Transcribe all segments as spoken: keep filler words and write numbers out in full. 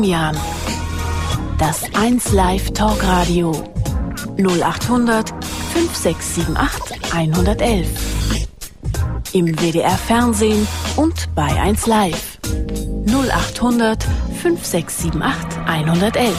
Domian. Das eins Live Talkradio. null acht hundert fünf sechs sieben acht eins eins eins. Im W D R Fernsehen und bei eins Live. null acht hundert fünf sechs sieben acht eins eins eins.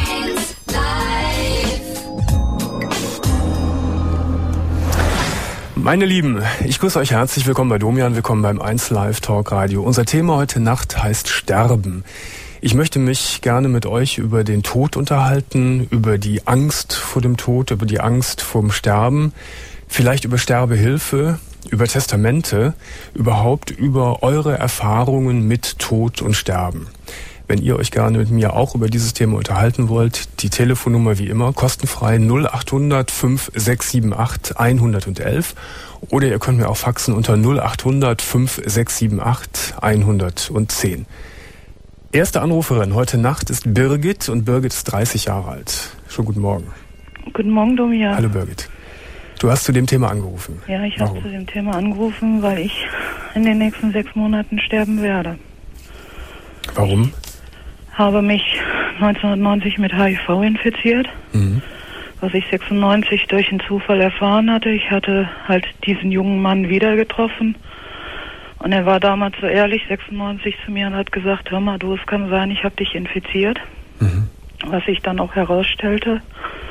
Meine Lieben, ich grüße euch herzlich willkommen bei Domian, willkommen beim eins Live Talk Radio. Unser Thema heute Nacht heißt Sterben. Ich möchte mich gerne mit euch über den Tod unterhalten, über die Angst vor dem Tod, über die Angst vorm Sterben, vielleicht über Sterbehilfe, über Testamente, überhaupt über eure Erfahrungen mit Tod und Sterben. Wenn ihr euch gerne mit mir auch über dieses Thema unterhalten wollt, die Telefonnummer wie immer, kostenfrei null acht hundert fünf sechs sieben acht eins eins eins oder ihr könnt mir auch faxen unter null acht hundert fünf sechs sieben acht eins eins zehn. Erste Anruferin heute Nacht ist Birgit und Birgit ist dreißig Jahre alt. Schönen guten Morgen. Guten Morgen, Domian. Hallo Birgit. Du hast zu dem Thema angerufen. Ja, ich habe zu dem Thema angerufen, weil ich in den nächsten sechs Monaten sterben werde. Warum? Habe mich neunzehnhundertneunzig mit H I V infiziert, mhm. was ich sechsundneunzig durch einen Zufall erfahren hatte. Ich hatte halt diesen jungen Mann wieder getroffen und er war damals so ehrlich, sechsundneunzig, zu mir und hat gesagt, hör mal, du, es kann sein, ich habe dich infiziert, mhm. was sich dann auch herausstellte.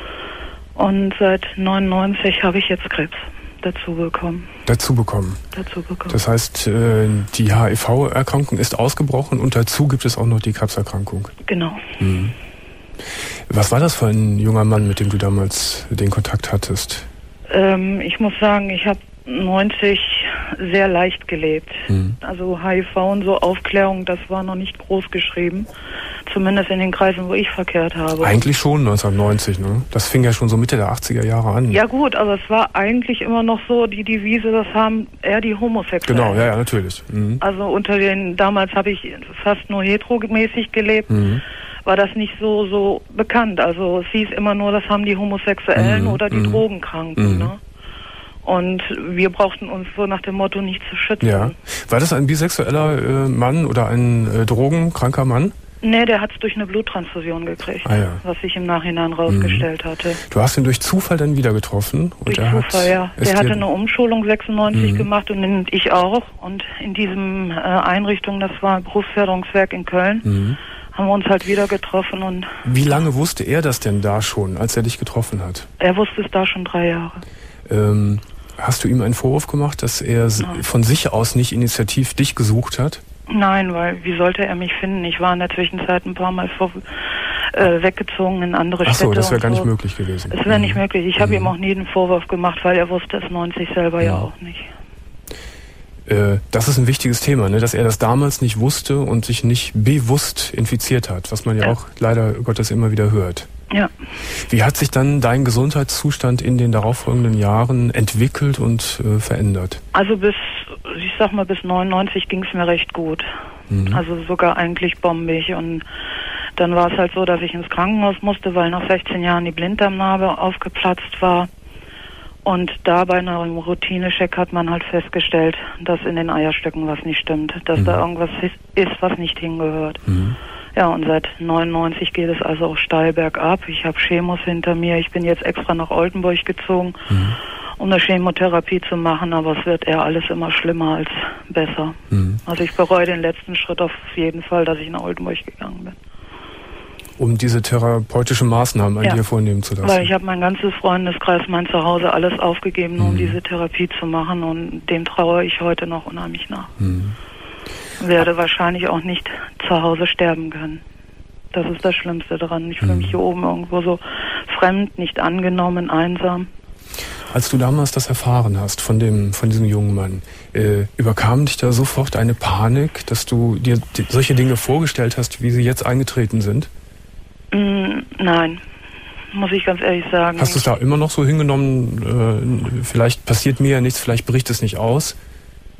Und seit neunundneunzig habe ich jetzt Krebs dazu bekommen. Dazu bekommen? Dazu bekommen. Das heißt, die H I V-Erkrankung ist ausgebrochen und dazu gibt es auch noch die Krebserkrankung? Genau. Mhm. Was war das für ein junger Mann, mit dem du damals den Kontakt hattest? Ähm, ich muss sagen, ich habe neunzig sehr leicht gelebt. Mhm. Also H I V und so Aufklärung, das war noch nicht groß geschrieben. Zumindest in den Kreisen, wo ich verkehrt habe. Eigentlich schon neunzehnhundertneunzig, ne? Das fing ja schon so Mitte der achtziger Jahre an. Ja gut, aber es war eigentlich immer noch so, die Devise, das haben eher die Homosexuellen. Genau, ja, ja, natürlich. Mhm. Also unter den, damals habe ich fast nur heteromäßig gelebt, mhm. war das nicht so so bekannt. Also es hieß immer nur, das haben die Homosexuellen mhm. oder die mhm. Drogenkranken, mhm. ne? Und wir brauchten uns so nach dem Motto nicht zu schützen. Ja. War das ein bisexueller äh, Mann oder ein äh, drogenkranker Mann? Nee, der hat es durch eine Bluttransfusion gekriegt, ah, ja. was sich im Nachhinein rausgestellt mhm. hatte. Du hast ihn durch Zufall dann wieder getroffen? Und durch er Zufall, hat ja. Der hatte eine Umschulung sechsundneunzig mhm. gemacht und ich auch. Und in diesem äh, Einrichtung, das war ein Berufsförderungswerk in Köln, mhm. haben wir uns halt wieder getroffen. Und wie lange wusste er das denn da schon, als er dich getroffen hat? Er wusste es da schon drei Jahre. Ähm, hast du ihm einen Vorwurf gemacht, dass er Nein. von sich aus nicht initiativ dich gesucht hat? Nein, weil wie sollte er mich finden? Ich war in der Zwischenzeit ein paar Mal vor, äh, weggezogen in andere Städte. Ach so, das wäre gar so. nicht möglich gewesen. Es wäre mhm. nicht möglich. Ich habe mhm. ihm auch nie den Vorwurf gemacht, weil er wusste es neunzig selber ja, ja auch nicht. Äh, das ist ein wichtiges Thema, ne? Dass er das damals nicht wusste und sich nicht bewusst infiziert hat, was man ja, ja. auch leider Gottes immer wieder hört. Ja. Wie hat sich dann dein Gesundheitszustand in den darauffolgenden Jahren entwickelt und äh, verändert? Also bis, ich sag mal, bis neunundneunzig ging es mir recht gut. Mhm. Also sogar eigentlich bombig. Und dann war es halt so, dass ich ins Krankenhaus musste, weil nach sechzehn Jahren die Blinddarmnarbe aufgeplatzt war. Und da bei einem Routinecheck hat man halt festgestellt, dass in den Eierstöcken was nicht stimmt. Dass mhm. da irgendwas ist, was nicht hingehört. Mhm. Ja, und seit neunundneunzig geht es also auch steil bergab. Ich habe Chemos hinter mir. Ich bin jetzt extra nach Oldenburg gezogen, mhm. um eine Chemotherapie zu machen, aber es wird eher alles immer schlimmer als besser. Mhm. Also ich bereue den letzten Schritt auf jeden Fall, dass ich nach Oldenburg gegangen bin. Um diese therapeutischen Maßnahmen an ja. dir vornehmen zu lassen? Weil ich habe mein ganzes Freundeskreis, mein Zuhause, alles aufgegeben, nur mhm. um diese Therapie zu machen, und dem traue ich heute noch unheimlich nach. Mhm. Werde wahrscheinlich auch nicht zu Hause sterben können. Das ist das Schlimmste daran. Ich fühle mich hier oben irgendwo so fremd, nicht angenommen, einsam. Als du damals das erfahren hast von dem, von diesem jungen Mann, äh, überkam dich da sofort eine Panik, dass du dir die, solche Dinge vorgestellt hast, wie sie jetzt eingetreten sind? Mm, nein, muss ich ganz ehrlich sagen. Hast du es da immer noch so hingenommen, äh, vielleicht passiert mir ja nichts, vielleicht bricht es nicht aus?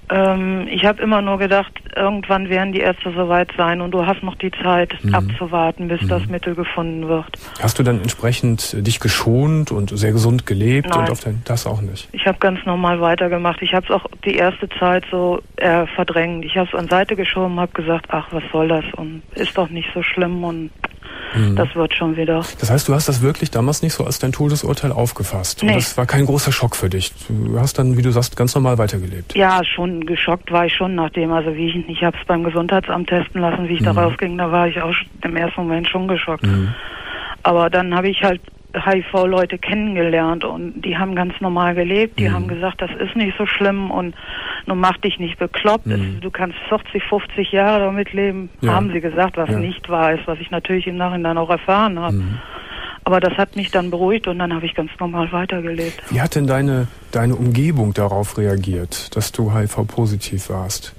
Ähm, ich habe immer nur gedacht, irgendwann werden die Ärzte soweit sein und du hast noch die Zeit mhm. abzuwarten, bis mhm. das Mittel gefunden wird. Hast du dann entsprechend dich geschont und sehr gesund gelebt? Nein. Und auf dein, das auch nicht? Ich habe ganz normal weitergemacht. Ich habe es auch die erste Zeit so äh, verdrängt. Ich habe es an Seite geschoben, habe gesagt, ach, was soll das und ist doch nicht so schlimm und mhm. das wird schon wieder. Das heißt, du hast das wirklich damals nicht so als dein Todesurteil aufgefasst? Nee. Und das war kein großer Schock für dich? Du hast dann, wie du sagst, ganz normal weitergelebt? Ja, schon geschockt war ich schon nachdem, also wie ich, ich habe es beim Gesundheitsamt testen lassen, wie ich mhm. da rausging, da war ich auch im ersten Moment schon geschockt. Mhm. Aber dann habe ich halt H I V-Leute kennengelernt und die haben ganz normal gelebt, die mhm. haben gesagt, das ist nicht so schlimm und nun mach dich nicht bekloppt, mhm. du kannst vierzig, fünfzig Jahre damit leben, ja. haben sie gesagt, was ja. nicht wahr ist, was ich natürlich im Nachhinein auch erfahren habe. Mhm. Aber das hat mich dann beruhigt und dann habe ich ganz normal weitergelebt. Wie hat denn deine, deine Umgebung darauf reagiert, dass du H I V-positiv warst?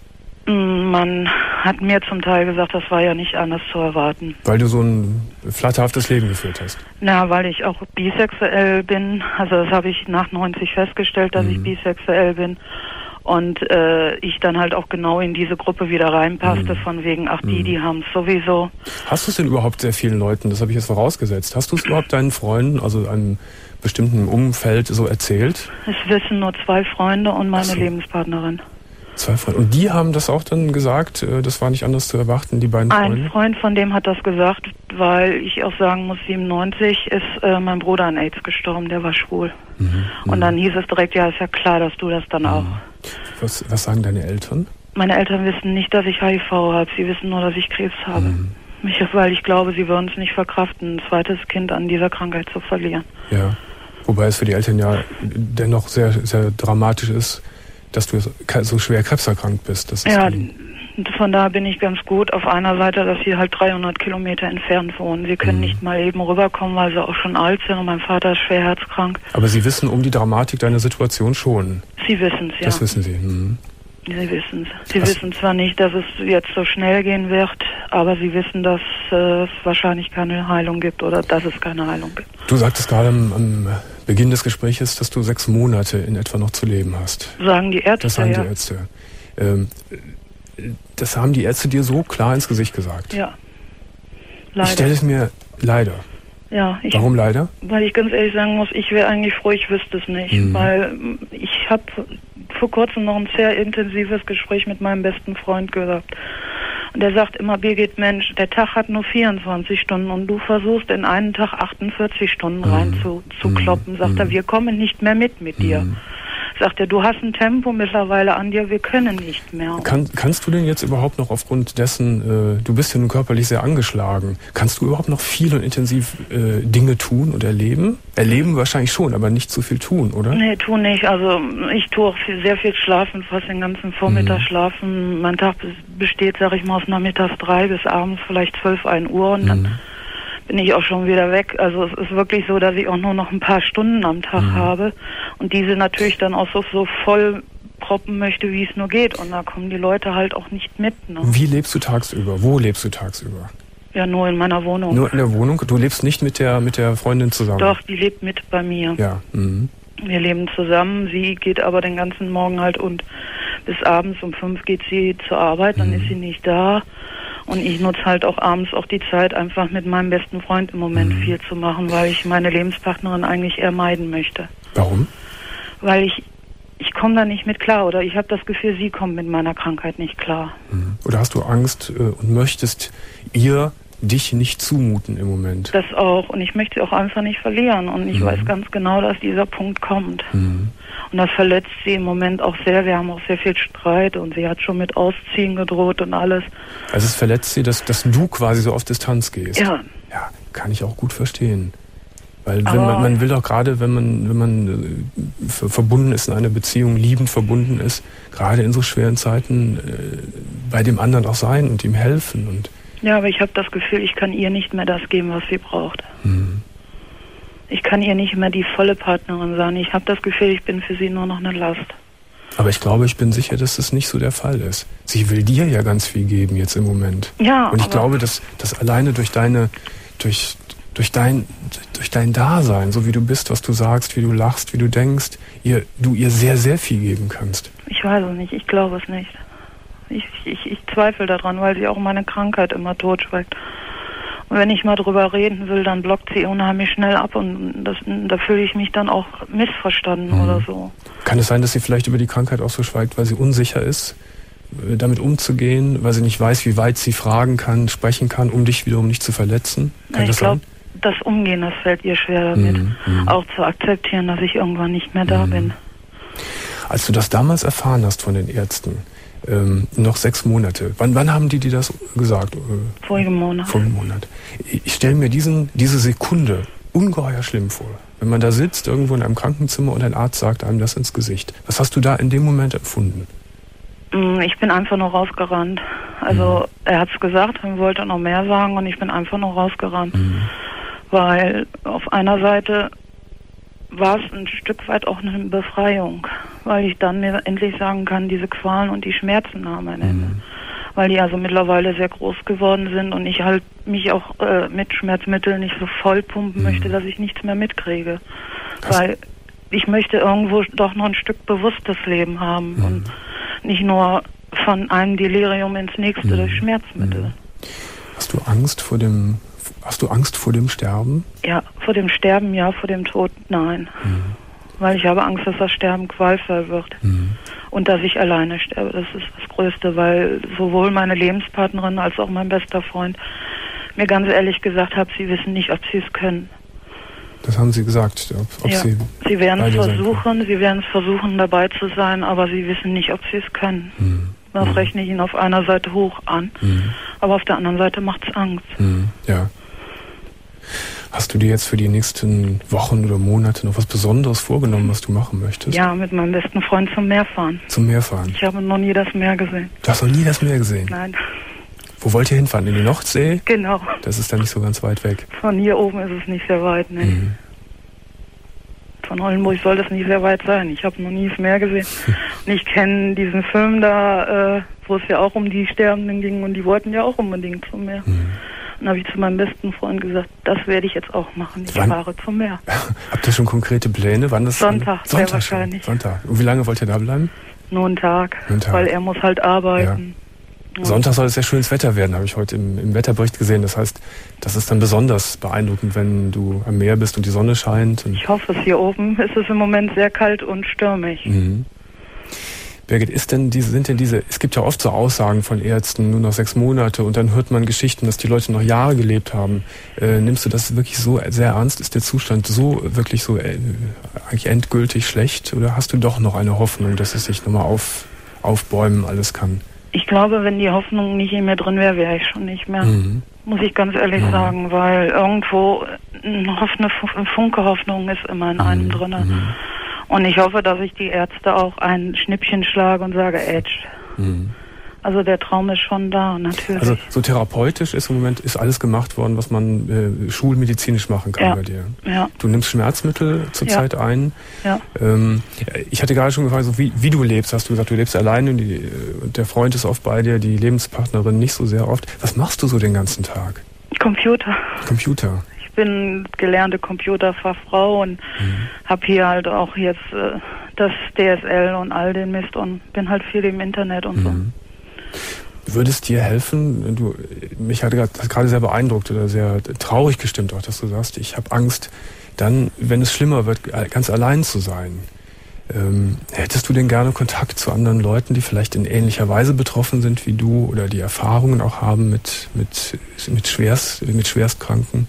Man hat mir zum Teil gesagt, das war ja nicht anders zu erwarten. Weil du so ein flatterhaftes Leben geführt hast? Na, weil ich auch bisexuell bin. Also das habe ich nach neunzig festgestellt, dass mhm. ich bisexuell bin. Und äh, ich dann halt auch genau in diese Gruppe wieder reinpasste, mhm. von wegen, ach die, mhm. die haben es sowieso. Hast du es denn überhaupt sehr vielen Leuten, das habe ich jetzt vorausgesetzt, hast du es überhaupt deinen Freunden, also einem bestimmten Umfeld so erzählt? Es wissen nur zwei Freunde und meine so. Lebenspartnerin. Zwei Freunde. Und die haben das auch dann gesagt, das war nicht anders zu erwarten, die beiden Freunde? Ein Freund von dem hat das gesagt, weil ich auch sagen muss, siebenundneunzig ist äh, mein Bruder an AIDS gestorben, der war schwul. Mhm. Und dann hieß es direkt, ja, ist ja klar, dass du das dann mhm. auch. Was, was sagen deine Eltern? Meine Eltern wissen nicht, dass ich H I V habe, sie wissen nur, dass ich Krebs habe. Mhm. Ich, weil ich glaube, sie würden es nicht verkraften, ein zweites Kind an dieser Krankheit zu verlieren. Ja, wobei es für die Eltern ja dennoch sehr, sehr dramatisch ist, dass du so schwer krebserkrankt bist. Das ist ja, von daher bin ich ganz gut. Auf einer Seite, dass sie halt dreihundert Kilometer entfernt wohnen. Sie können mhm. nicht mal eben rüberkommen, weil sie auch schon alt sind und mein Vater ist schwer herzkrank. Aber sie wissen um die Dramatik deiner Situation schon? Sie wissen es, ja. Das wissen sie. Mhm. Sie wissen es. Sie Was? wissen zwar nicht, dass es jetzt so schnell gehen wird, aber sie wissen, dass äh, es wahrscheinlich keine Heilung gibt oder dass es keine Heilung gibt. Du sagtest gerade am, am Beginn des Gespräches, dass du sechs Monate in etwa noch zu leben hast. Sagen die Ärzte, Das sagen ja. die Ärzte. Ähm, das haben die Ärzte dir so klar ins Gesicht gesagt? Ja. Leider. Ich stelle es mir leider. Ja, ich, Warum leider? Weil ich ganz ehrlich sagen muss, ich wäre eigentlich froh, ich wüsste es nicht. Mhm. Weil ich habe vor kurzem noch ein sehr intensives Gespräch mit meinem besten Freund gehabt. Und der sagt immer, Birgit, Mensch, der Tag hat nur vierundzwanzig Stunden und du versuchst in einen Tag achtundvierzig Stunden mhm. rein zu, zu mhm. kloppen. Sagt mhm. er, wir kommen nicht mehr mit mit dir. Mhm. Sagt er, du hast ein Tempo mittlerweile an dir, wir können nicht mehr. Kann, kannst du denn jetzt überhaupt noch aufgrund dessen, äh, du bist ja nun körperlich sehr angeschlagen, kannst du überhaupt noch viel und intensiv äh, Dinge tun und erleben? Erleben wahrscheinlich schon, aber nicht so viel tun, oder? Nee, tu nicht. Also ich tue auch viel, sehr viel schlafen, fast den ganzen Vormittag mhm. schlafen. Mein Tag besteht, sag ich mal, aus nachmittags drei bis abends vielleicht zwölf, ein Uhr und mhm. dann bin ich auch schon wieder weg. Also es ist wirklich so, dass ich auch nur noch ein paar Stunden am Tag mhm. habe und diese natürlich dann auch so, so voll proppen möchte, wie es nur geht. Und da kommen die Leute halt auch nicht mit. Ne? Wie lebst du tagsüber? Wo lebst du tagsüber? Ja, nur in meiner Wohnung. Nur in der Wohnung? Du lebst nicht mit der, mit der Freundin zusammen? Doch, die lebt mit bei mir. Ja. Mhm. Wir leben zusammen. Sie geht aber den ganzen Morgen halt und bis abends um fünf geht sie zur Arbeit, dann mhm. ist sie nicht da. Und ich nutze halt auch abends auch die Zeit, einfach mit meinem besten Freund im Moment mhm. viel zu machen, weil ich meine Lebenspartnerin eigentlich eher meiden möchte. Warum? Weil ich, ich komme da nicht mit klar oder ich habe das Gefühl, sie kommt mit meiner Krankheit nicht klar. Mhm. Oder hast du Angst äh, und möchtest ihr dich nicht zumuten im Moment? Das auch. Und ich möchte sie auch einfach nicht verlieren. Und ich mhm. weiß ganz genau, dass dieser Punkt kommt. Mhm. Und das verletzt sie im Moment auch sehr. Wir haben auch sehr viel Streit und sie hat schon mit Ausziehen gedroht und alles. Also es verletzt sie, dass, dass du quasi so auf Distanz gehst? Ja. Ja, kann ich auch gut verstehen. Weil wenn man, man will doch gerade, wenn man, wenn man äh, verbunden ist in einer Beziehung, liebend verbunden ist, gerade in so schweren Zeiten äh, bei dem anderen auch sein und ihm helfen. Und ja, aber ich habe das Gefühl, ich kann ihr nicht mehr das geben, was sie braucht. Mhm. Ich kann ihr nicht mehr die volle Partnerin sein. Ich habe das Gefühl, ich bin für sie nur noch eine Last. Aber ich glaube, ich bin sicher, dass das nicht so der Fall ist. Sie will dir ja ganz viel geben jetzt im Moment. Ja. Und ich glaube, dass, dass alleine durch deine, durch, durch dein, durch dein Dasein, so wie du bist, was du sagst, wie du lachst, wie du denkst, ihr, du ihr sehr, sehr viel geben kannst. Ich weiß es nicht, ich glaube es nicht. Ich, ich, ich zweifle daran, weil sie auch meine Krankheit immer totschweigt. Und wenn ich mal drüber reden will, dann blockt sie unheimlich schnell ab und das, da fühle ich mich dann auch missverstanden mhm. oder so. Kann es sein, dass sie vielleicht über die Krankheit auch so schweigt, weil sie unsicher ist, damit umzugehen, weil sie nicht weiß, wie weit sie fragen kann, sprechen kann, um dich wiederum nicht zu verletzen? Kann ja, das ich glaube, sein? Das Umgehen, das fällt ihr schwer damit. Mhm. Mhm. Auch zu akzeptieren, dass ich irgendwann nicht mehr da mhm. bin. Als du das damals erfahren hast von den Ärzten, ähm, noch sechs Monate, wann, wann haben die dir das gesagt? Vorigen Monat. Vorigen Monat. Ich stelle mir diesen, diese Sekunde ungeheuer schlimm vor. Wenn man da sitzt, irgendwo in einem Krankenzimmer und ein Arzt sagt einem das ins Gesicht. Was hast du da in dem Moment empfunden? Ich bin einfach nur rausgerannt. Also mhm. er hat es gesagt, er wollte noch mehr sagen und ich bin einfach nur rausgerannt. Mhm. Weil auf einer Seite war es ein Stück weit auch eine Befreiung, weil ich dann mir endlich sagen kann, diese Qualen und die Schmerzen haben ein Ende. Mhm. Weil die also mittlerweile sehr groß geworden sind und ich halt mich auch äh, mit Schmerzmitteln nicht so voll pumpen mhm. möchte, dass ich nichts mehr mitkriege. Das weil ich möchte irgendwo doch noch ein Stück bewusstes Leben haben mhm. und nicht nur von einem Delirium ins nächste mhm. durch Schmerzmittel. Mhm. Hast du Angst vor dem Hast du Angst vor dem Sterben? Ja, vor dem Sterben ja, vor dem Tod nein. Mhm. Weil ich habe Angst, dass das Sterben qualvoll wird. Mhm. Und dass ich alleine sterbe. Das ist das Größte, weil sowohl meine Lebenspartnerin als auch mein bester Freund mir ganz ehrlich gesagt haben, sie wissen nicht, ob sie es können. Das haben sie gesagt, ob, ob ja, sie Sie werden es versuchen, sie werden es versuchen, dabei zu sein, aber sie wissen nicht, ob sie es können. Mhm. Das mhm. rechne ich ihnen auf einer Seite hoch an, mhm. aber auf der anderen Seite macht es Angst. Mhm. Ja. Hast du dir jetzt für die nächsten Wochen oder Monate noch was Besonderes vorgenommen, was du machen möchtest? Ja, mit meinem besten Freund zum Meer fahren. Zum Meer fahren? Ich habe noch nie das Meer gesehen. Du hast noch nie das Meer gesehen? Nein. Wo wollt ihr hinfahren? In die Nordsee? Genau. Das ist dann nicht so ganz weit weg. Von hier oben ist es nicht sehr weit, ne? Mhm. Von Oldenburg soll das nicht sehr weit sein. Ich habe noch nie das Meer gesehen. Und ich kenne diesen Film da, äh, wo es ja auch um die Sterbenden ging und die wollten ja auch unbedingt zum Meer. Mhm. Dann habe ich zu meinem besten Freund gesagt, das werde ich jetzt auch machen. Ich Wann? fahre zum Meer. Habt ihr schon konkrete Pläne? Wann das Sonntag, Sonntag sehr wahrscheinlich. Schon. Sonntag. Und wie lange wollt ihr da bleiben? Nur einen Tag, Nur einen Tag. Weil er muss halt arbeiten. Ja. Sonntag soll es sehr schönes Wetter werden, habe ich heute im, im Wetterbericht gesehen. Das heißt, das ist dann besonders beeindruckend, wenn du am Meer bist und die Sonne scheint. Und ich hoffe es. Hier oben ist es im Moment sehr kalt und stürmig. Mhm. Birgit, ist denn diese, sind denn diese, es gibt ja oft so Aussagen von Ärzten, nur noch sechs Monate und dann hört man Geschichten, dass die Leute noch Jahre gelebt haben. Äh, nimmst du das wirklich so sehr ernst? Ist der Zustand so, wirklich so äh, eigentlich endgültig schlecht? Oder hast du doch noch eine Hoffnung, dass es sich nochmal auf, aufbäumen alles kann? Ich glaube, wenn die Hoffnung nicht in mir drin wäre, wäre ich schon nicht mehr. Mhm. Muss ich ganz ehrlich mhm. sagen, weil irgendwo eine Funke Hoffnung ist immer in mhm. einem drin. Mhm. Und ich hoffe, dass ich die Ärzte auch ein Schnippchen schlage und sage, Edge. Mhm. Also der Traum ist schon da, natürlich. Also so therapeutisch ist im Moment ist alles gemacht worden, was man äh, schulmedizinisch machen kann ja. bei dir. Ja. Du nimmst Schmerzmittel zurzeit ja. ein. Ja. Ähm, ich hatte gerade schon gefragt, so wie, wie du lebst. Hast du gesagt, du lebst alleine und, die, und der Freund ist oft bei dir, die Lebenspartnerin nicht so sehr oft. Was machst du so den ganzen Tag? Computer. Computer. Ich bin gelernte Computerfachfrau und mhm. habe hier halt auch jetzt äh, das D S L und all den Mist und bin halt viel im Internet und mhm. so. Würde es dir helfen, du, mich hat das gerade sehr beeindruckt oder sehr traurig gestimmt auch, dass du sagst, ich habe Angst, dann, wenn es schlimmer wird, ganz allein zu sein. Ähm, hättest du denn gerne Kontakt zu anderen Leuten, die vielleicht in ähnlicher Weise betroffen sind wie du oder die Erfahrungen auch haben mit, mit, mit, Schwerst, mit Schwerstkranken?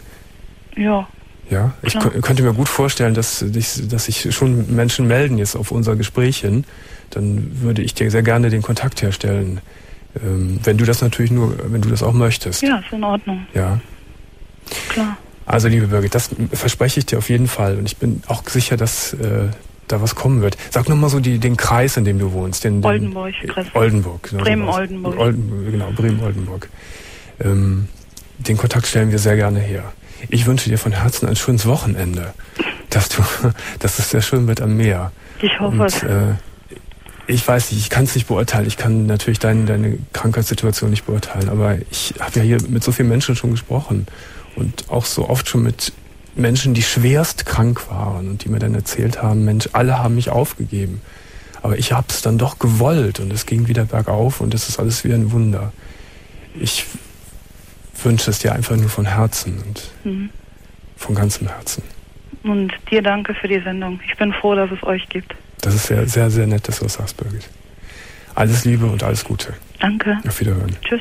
Ja. Ja, ich k- könnte mir gut vorstellen, dass, dass sich schon Menschen melden jetzt auf unser Gespräch hin. Dann würde ich dir sehr gerne den Kontakt herstellen. Ähm, wenn du das natürlich nur, wenn du das auch möchtest. Ja, ist in Ordnung. Ja. Klar. Also liebe Birgit, das verspreche ich dir auf jeden Fall. Und ich bin auch sicher, dass äh, da was kommen wird. Sag nochmal so die, den Kreis, in dem du wohnst. Den, den Oldenburg. Äh, Oldenburg. Genau, Bremen-Oldenburg. Olden, genau, Bremen-Oldenburg. Ähm, den Kontakt stellen wir sehr gerne her. Ich wünsche dir von Herzen ein schönes Wochenende, dass du, dass es sehr schön wird am Meer. Ich hoffe es. Äh, ich weiß nicht, ich kann es nicht beurteilen. Ich kann natürlich deine, deine Krankheitssituation nicht beurteilen, aber ich habe ja hier mit so vielen Menschen schon gesprochen und auch so oft schon mit Menschen, die schwerst krank waren und die mir dann erzählt haben, Mensch, alle haben mich aufgegeben. Aber ich habe es dann doch gewollt und es ging wieder bergauf und es ist alles wie ein Wunder. Ich wünsche es dir einfach nur von Herzen und mhm. von ganzem Herzen. Und dir danke für die Sendung. Ich bin froh, dass es euch gibt. Das ist sehr, sehr, sehr nett, dass du das sagst, Birgit. Alles Liebe und alles Gute. Danke. Auf Wiederhören. Tschüss.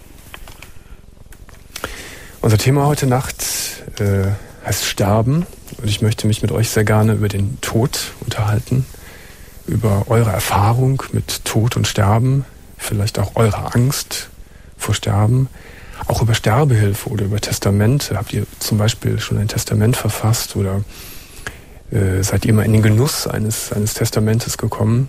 Unser Thema heute Nacht äh, heißt Sterben und ich möchte mich mit euch sehr gerne über den Tod unterhalten, über eure Erfahrung mit Tod und Sterben, vielleicht auch eure Angst vor Sterben, auch über Sterbehilfe oder über Testamente. Habt ihr zum Beispiel schon ein Testament verfasst oder äh, seid ihr mal in den Genuss eines, eines Testamentes gekommen?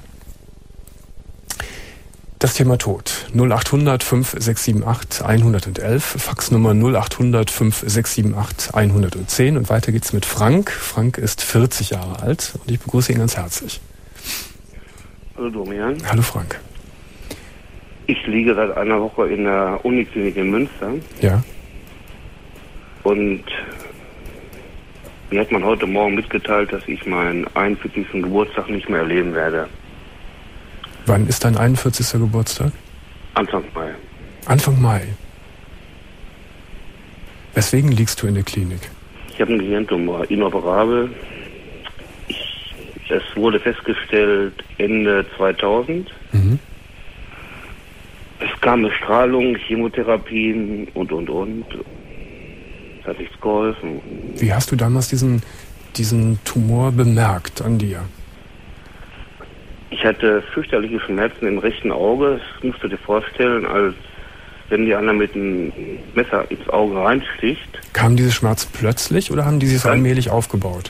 Das Thema Tod. null acht hundert fünf sechs sieben acht hundertelf, Faxnummer null acht hundert fünf sechs sieben acht hundertzehn und weiter geht's mit Frank. Frank ist vierzig Jahre alt und ich begrüße ihn ganz herzlich. Hallo Domian. Hallo Frank. Ich liege seit einer Woche in der Uniklinik in Münster. Ja. Und mir hat man heute Morgen mitgeteilt, dass ich meinen einundvierzigsten Geburtstag nicht mehr erleben werde. Wann ist dein einundvierzigster Geburtstag? Anfang Mai. Anfang Mai. Weswegen liegst du in der Klinik? Ich habe einen Gehirntumor, inoperabel. Ich, es wurde festgestellt Ende zweitausend. Mhm. Es kam eine Strahlung, Chemotherapien und, und, und. Es hat nichts geholfen. Wie hast du damals diesen, diesen Tumor bemerkt an dir? Ich hatte fürchterliche Schmerzen im rechten Auge. Das musst du dir vorstellen, als wenn die einer mit einem Messer ins Auge reinsticht. Kamen diese Schmerzen plötzlich oder haben die sich so allmählich aufgebaut?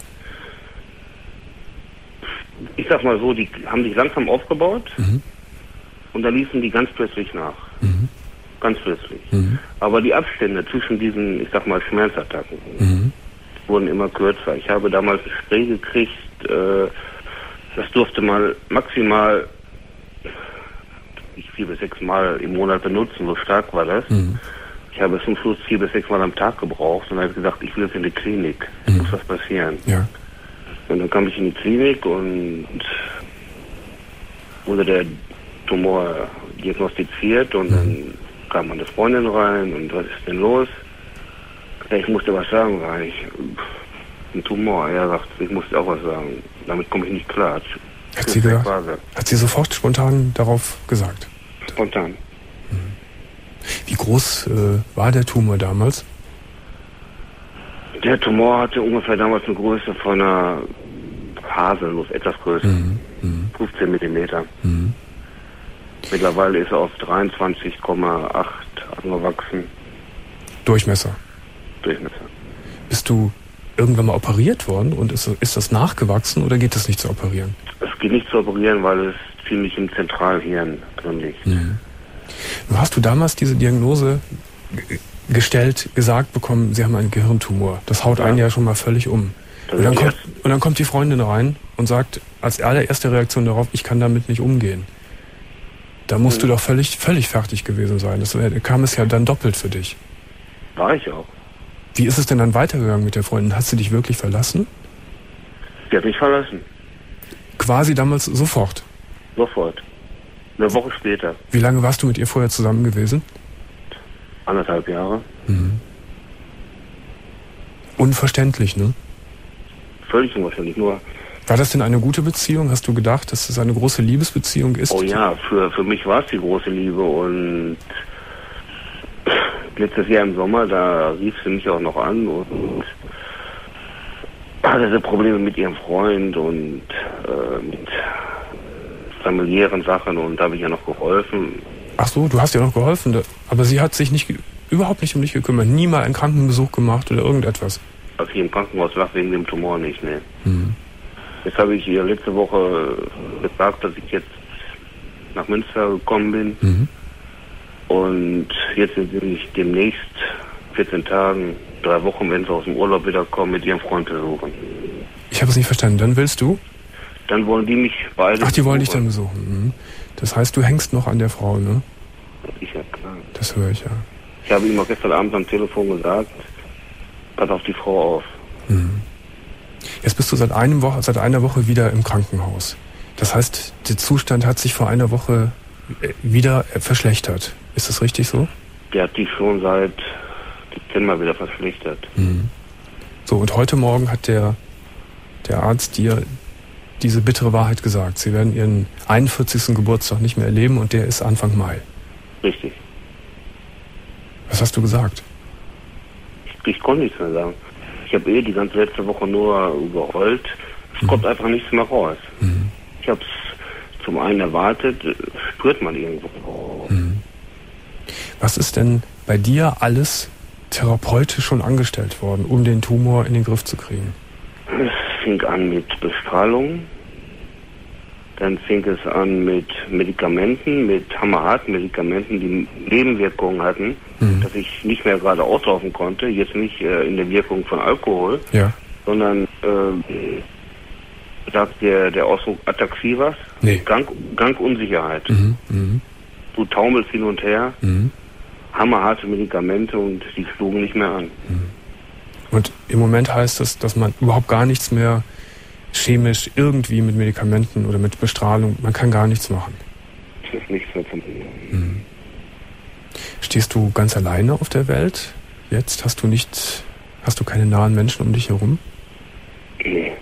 Ich sag mal so, die haben sich langsam aufgebaut. Mhm. Und dann ließen die ganz plötzlich nach. Mhm. Ganz plötzlich. Mhm. Aber die Abstände zwischen diesen, ich sag mal, Schmerzattacken mhm. wurden immer kürzer. Ich habe damals ein Spray gekriegt, äh, das durfte mal maximal ich vier bis sechs Mal im Monat benutzen, so stark war das. Mhm. Ich habe es zum Schluss vier bis sechs Mal am Tag gebraucht und habe gesagt, ich will jetzt in die Klinik. Mhm. Muss was passieren. Ja. Und dann kam ich in die Klinik und wurde der Tumor diagnostiziert und mhm. dann kam meine Freundin rein und was ist denn los? Ja, ich musste was sagen, sag ich. Ein Tumor, er sagt, ich musste auch was sagen. Damit komme ich nicht klar. Hat sie, gedacht, hat sie sofort spontan darauf gesagt? Spontan. Mhm. Wie groß äh, war der Tumor damals? Der Tumor hatte ungefähr damals eine Größe von einer Haselnuss, etwas größer. Mhm. Mhm. fünfzehn Millimeter. Mhm. Mittlerweile ist er auf dreiundzwanzig Komma acht angewachsen. Durchmesser? Durchmesser. Bist du irgendwann mal operiert worden und ist, ist das nachgewachsen oder geht das nicht zu operieren? Es geht nicht zu operieren, weil es ziemlich im Zentralhirn drin liegt. Mhm. Nun hast du damals diese Diagnose g- gestellt, gesagt bekommen, Sie haben einen Gehirntumor. Das haut ja. einen ja schon mal völlig um. Und dann, kommt, und dann kommt die Freundin rein und sagt als allererste Reaktion darauf, ich kann damit nicht umgehen. Da musst mhm. du doch völlig, völlig fertig gewesen sein. Das kam es ja dann doppelt für dich. War ich auch. Wie ist es denn dann weitergegangen mit der Freundin? Hast du dich wirklich verlassen? Sie hat mich verlassen. Quasi damals sofort? Sofort. Eine Woche später. Wie lange warst du mit ihr vorher zusammen gewesen? Anderthalb Jahre. Mhm. Unverständlich, ne? Völlig unverständlich. Nur. War das denn eine gute Beziehung? Hast du gedacht, dass es eine große Liebesbeziehung ist? Oh ja, für, für mich war es die große Liebe und letztes Jahr im Sommer, da rief sie mich auch noch an und hatte Probleme mit ihrem Freund und äh, mit familiären Sachen und da habe ich ja noch geholfen. Ach so, du hast ihr noch geholfen, aber sie hat sich nicht überhaupt nicht um dich gekümmert, nie mal einen Krankenbesuch gemacht oder irgendetwas? Als ich im Krankenhaus lag wegen dem Tumor nicht, ne. Mhm. Jetzt habe ich ihr letzte Woche gesagt, dass ich jetzt nach Münster gekommen bin. Mhm. Und jetzt bin ich demnächst vierzehn Tagen, drei Wochen, wenn sie aus dem Urlaub wiederkommen, mit ihrem Freund besuchen. Ich habe es nicht verstanden. Dann willst du? Dann wollen die mich beide Ach, die wollen dich dann besuchen. Mhm. Das heißt, du hängst noch an der Frau, ne? Ich ja, klar. Das höre ich, ja. Ich habe ihm auch gestern Abend am Telefon gesagt, pass auf die Frau auf. Mhm. Jetzt bist du seit einem Woche, seit einer Woche wieder im Krankenhaus. Das heißt, der Zustand hat sich vor einer Woche wieder verschlechtert. Ist das richtig so? Der hat sich schon seit Dezember wieder verschlechtert. Mhm. So, und heute Morgen hat der, der Arzt dir diese bittere Wahrheit gesagt. Sie werden Ihren einundvierzigsten Geburtstag nicht mehr erleben und der ist Anfang Mai. Richtig. Was hast du gesagt? Ich, ich konnte nichts mehr sagen. Ich habe eh die ganze letzte Woche nur geheult. Es mhm. kommt einfach nichts mehr raus. Mhm. Ich habe es zum einen erwartet, spürt man irgendwo. Mhm. Was ist denn bei dir alles therapeutisch schon angestellt worden, um den Tumor in den Griff zu kriegen? Es fing an mit Bestrahlung, dann fing es an mit Medikamenten, mit hammerharten Medikamenten, die Nebenwirkungen hatten, mhm. dass ich nicht mehr gerade auslaufen konnte, jetzt nicht äh, in der Wirkung von Alkohol, ja. sondern äh, sagt der, der Ausdruck Ataxie was? Nee. Gang, Gangunsicherheit. Mhm. Mhm. Du taumelst hin und her, mhm. hammerharte Medikamente und die schlugen nicht mehr an. Mhm. Und im Moment heißt es, dass man überhaupt gar nichts mehr chemisch irgendwie mit Medikamenten oder mit Bestrahlung, man kann gar nichts machen. Das ist nichts mehr zum mhm. Stehst du ganz alleine auf der Welt? Jetzt hast du nicht, hast du keine nahen Menschen um dich herum? Nee.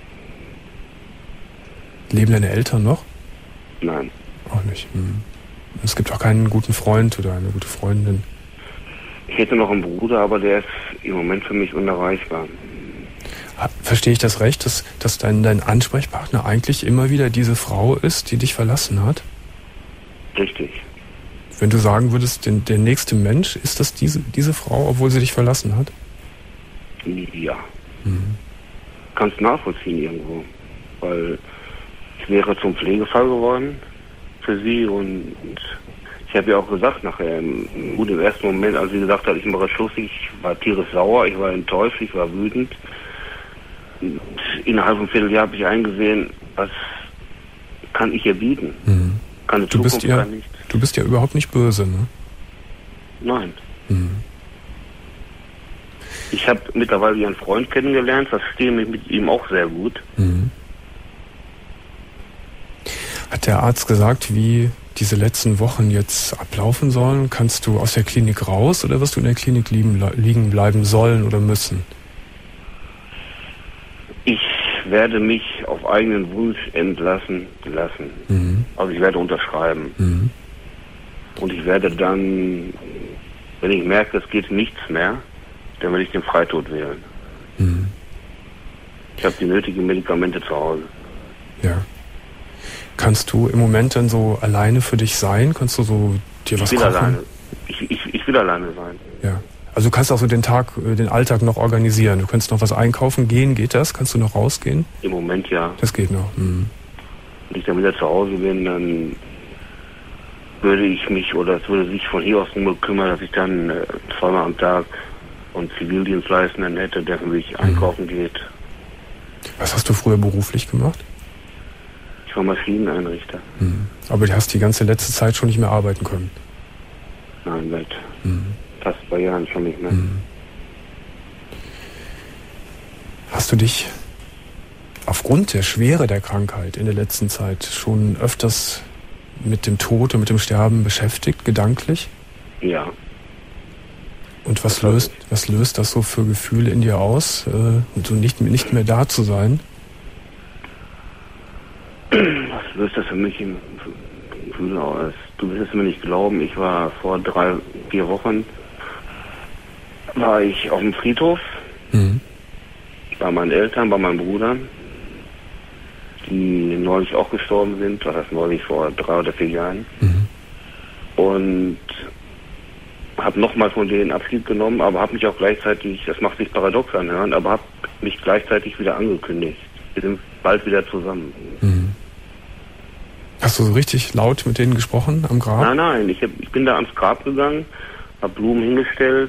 Leben deine Eltern noch? Nein. Auch nicht. Mhm. Es gibt auch keinen guten Freund oder eine gute Freundin. Ich hätte noch einen Bruder, aber der ist im Moment für mich unerreichbar. Verstehe ich das recht, dass, dass dein, dein Ansprechpartner eigentlich immer wieder diese Frau ist, die dich verlassen hat? Richtig. Wenn du sagen würdest, den, der nächste Mensch, ist das diese, diese Frau, obwohl sie dich verlassen hat? Ja. Mhm. Kannst nachvollziehen irgendwo. Weil ich wäre zum Pflegefall geworden für sie und ich habe ja auch gesagt nachher, gut im ersten Moment, als sie gesagt hat, ich mache Schluss, ich war tierisch sauer, ich war enttäuscht, ich war wütend. Und innerhalb von einem Vierteljahr habe ich eingesehen, was kann ich ihr bieten? Mhm. Keine du Zukunft, bist ja, kann nichts. Du bist ja überhaupt nicht böse, ne? Nein. Mhm. Ich habe mittlerweile ihren Freund kennengelernt, verstehe mich mit ihm auch sehr gut. Mhm. Hat der Arzt gesagt, wie diese letzten Wochen jetzt ablaufen sollen? Kannst du aus der Klinik raus oder wirst du in der Klinik liegen, liegen bleiben sollen oder müssen? Ich werde mich auf eigenen Wunsch entlassen lassen. Mhm. Also ich werde unterschreiben. Mhm. Und ich werde dann, wenn ich merke, es geht nichts mehr, dann werde ich den Freitod wählen. Mhm. Ich habe die nötigen Medikamente zu Hause. Ja. Kannst du im Moment dann so alleine für dich sein? Kannst du so dir was ich will kochen? Alleine. Ich, ich, ich will alleine sein. Ja. Also du kannst auch so den Tag, den Alltag noch organisieren. Du kannst noch was einkaufen gehen. Geht das? Kannst du noch rausgehen? Im Moment ja. Das geht noch. Mhm. Wenn ich dann wieder zu Hause bin, dann würde ich mich, oder es würde sich von hier aus nur kümmern, dass ich dann äh, zweimal am Tag einen Zivildienstleistenden hätte, der für mich mhm. einkaufen geht. Was hast du früher beruflich gemacht? Ich war Maschineneinrichter. Mhm. Aber du hast die ganze letzte Zeit schon nicht mehr arbeiten können? Nein, seit mhm. fast zwei Jahren schon nicht mehr. Mhm. Hast du dich aufgrund der Schwere der Krankheit in der letzten Zeit schon öfters mit dem Tod und mit dem Sterben beschäftigt, gedanklich? Ja. Und was löst, was löst das so für Gefühle in dir aus, äh, so nicht, nicht mehr da zu sein? Was löst das für mich im Gefühl aus? Du wirst es mir nicht glauben, ich war vor drei, vier Wochen war ich auf dem Friedhof mhm. bei meinen Eltern, bei meinen Brüdern, die neulich auch gestorben sind, war das neulich vor drei oder vier Jahren. Mhm. Und habe nochmal von denen Abschied genommen, aber habe mich auch gleichzeitig, das macht sich paradox anhören, aber habe mich gleichzeitig wieder angekündigt. Wir sind bald wieder zusammen. Mhm. Hast du so richtig laut mit denen gesprochen am Grab? Nein, nein, ich, hab, ich bin da ans Grab gegangen, habe Blumen hingestellt,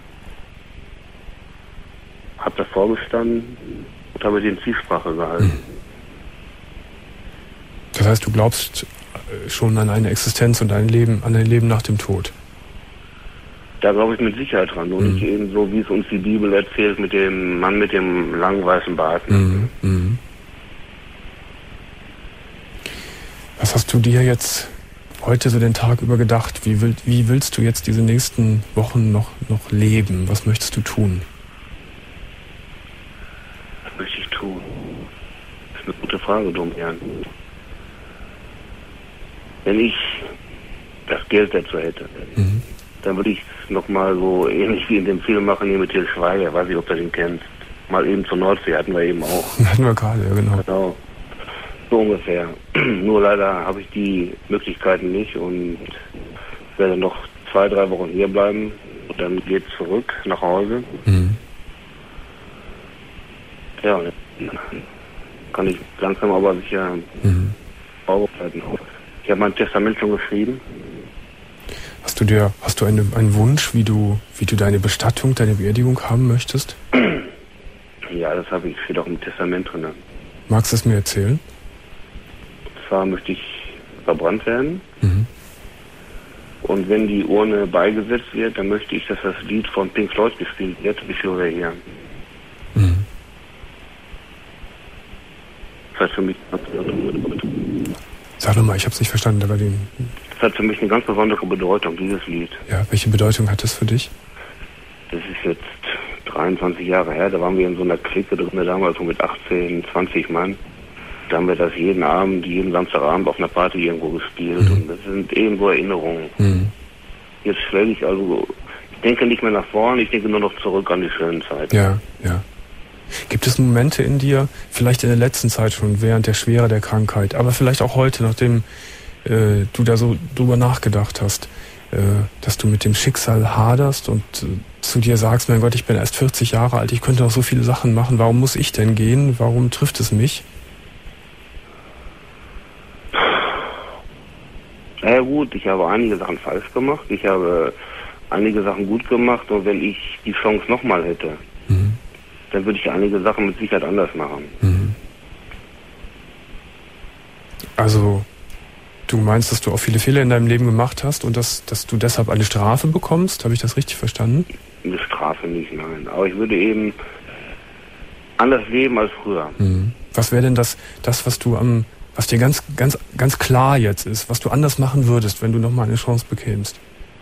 habe davor gestanden und habe den Zielsprache gehalten. Mhm. Das heißt, du glaubst schon an eine Existenz und ein Leben, an ein Leben nach dem Tod? Da glaube ich mit Sicherheit dran. Und mhm. nicht eben so, wie es uns die Bibel erzählt, mit dem Mann mit dem langen weißen Bart. Mhm. Mhm. Was hast du dir jetzt heute so den Tag über gedacht? Wie, will, wie willst du jetzt diese nächsten Wochen noch, noch leben? Was möchtest du tun? Was möchte ich tun? Das ist eine gute Frage, Domian. Wenn ich das Geld dazu hätte, mhm. dann würde ich es nochmal so ähnlich wie in dem Film machen hier mit Til Schweiger, weiß ich, ob du den kennst. Mal eben zur Nordsee hatten wir eben auch. Hatten wir gerade, ja genau. Genau. So ungefähr. Nur leider habe ich die Möglichkeiten nicht und werde noch zwei, drei Wochen hier bleiben und dann geht's zurück nach Hause. Mhm. Ja, und dann kann ich langsam aber sicher mhm. vorbereiten. Ich habe mein Testament schon geschrieben. Hast du dir, hast du eine, einen Wunsch, wie du, wie du deine Bestattung, deine Beerdigung haben möchtest? Ja, das habe ich, steht auch im Testament drin. Magst du es mir erzählen? Und zwar möchte ich verbrannt werden. Mhm. Und wenn die Urne beigesetzt wird, dann möchte ich, dass das Lied von Pink Floyd gespielt wird, wie viel wir hier. Mhm. Das hat für mich Sag doch mal, ich habe es nicht verstanden, aber den. Das hat für mich eine ganz besondere Bedeutung, dieses Lied. Ja, welche Bedeutung hat das für dich? Das ist jetzt dreiundzwanzig Jahre her, da waren wir in so einer Clique drin, damals so mit achtzehn, zwanzig Mann. Da haben wir das jeden Abend, jeden Samstagabend auf einer Party irgendwo gespielt. Mhm. Und das sind eben so Erinnerungen. Mhm. Jetzt schwelge ich also, ich denke nicht mehr nach vorne, ich denke nur noch zurück an die schönen Zeiten. Ja, ja. Gibt es Momente in dir, vielleicht in der letzten Zeit schon, während der Schwere der Krankheit, aber vielleicht auch heute, nachdem äh, du da so drüber nachgedacht hast, äh, dass du mit dem Schicksal haderst und äh, zu dir sagst, mein Gott, ich bin erst vierzig Jahre alt, ich könnte noch so viele Sachen machen, warum muss ich denn gehen, warum trifft es mich? Na ja gut, ich habe einige Sachen falsch gemacht, ich habe einige Sachen gut gemacht und wenn ich die Chance nochmal hätte, mhm. dann würde ich einige Sachen mit Sicherheit anders machen. Mhm. Also, du meinst, dass du auch viele Fehler in deinem Leben gemacht hast und dass, dass du deshalb eine Strafe bekommst? Habe ich das richtig verstanden? Eine Strafe nicht, nein. Aber ich würde eben anders leben als früher. Mhm. Was wäre denn das, das, was du am, was dir ganz, ganz, ganz klar jetzt ist, was du anders machen würdest, wenn du nochmal eine Chance bekämst?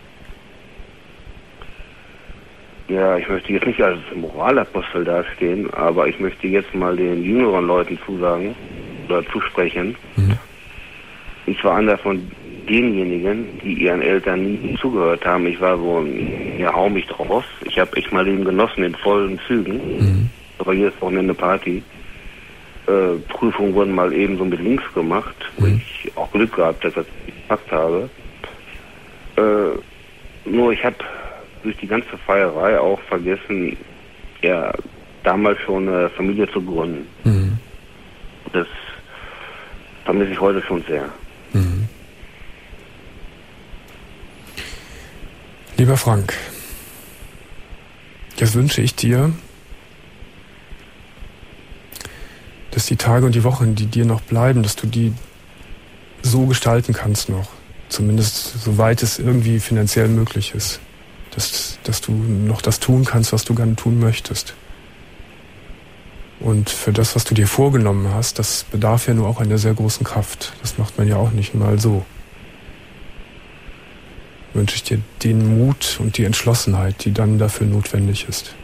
Ja, ich möchte jetzt nicht als Moralapostel dastehen, aber ich möchte jetzt mal den jüngeren Leuten zusagen oder zusprechen. Mhm. Ich war einer von denjenigen, die ihren Eltern nie zugehört haben. Ich war so ein, ja, hau mich drauf. Ich habe echt mal Leben genossen in vollen Zügen. Mhm. Aber jedes Wochenende Party. Äh, Prüfungen wurden mal eben so mit links gemacht, wo mhm. ich auch Glück gehabt, dass ich das gepackt habe. Äh, nur ich habe durch die ganze Feierei auch vergessen, ja, damals schon eine Familie zu gründen. Mhm. Das vermisse ich heute schon sehr. Mhm. Lieber Frank, jetzt wünsche ich dir, dass die Tage und die Wochen, die dir noch bleiben, dass du die so gestalten kannst noch, zumindest soweit es irgendwie finanziell möglich ist. Dass, dass du noch das tun kannst, was du gerne tun möchtest. Und für das, was du dir vorgenommen hast, das bedarf ja nur auch einer sehr großen Kraft. Das macht man ja auch nicht mal so. Wünsche ich dir den Mut und die Entschlossenheit, die dann dafür notwendig ist.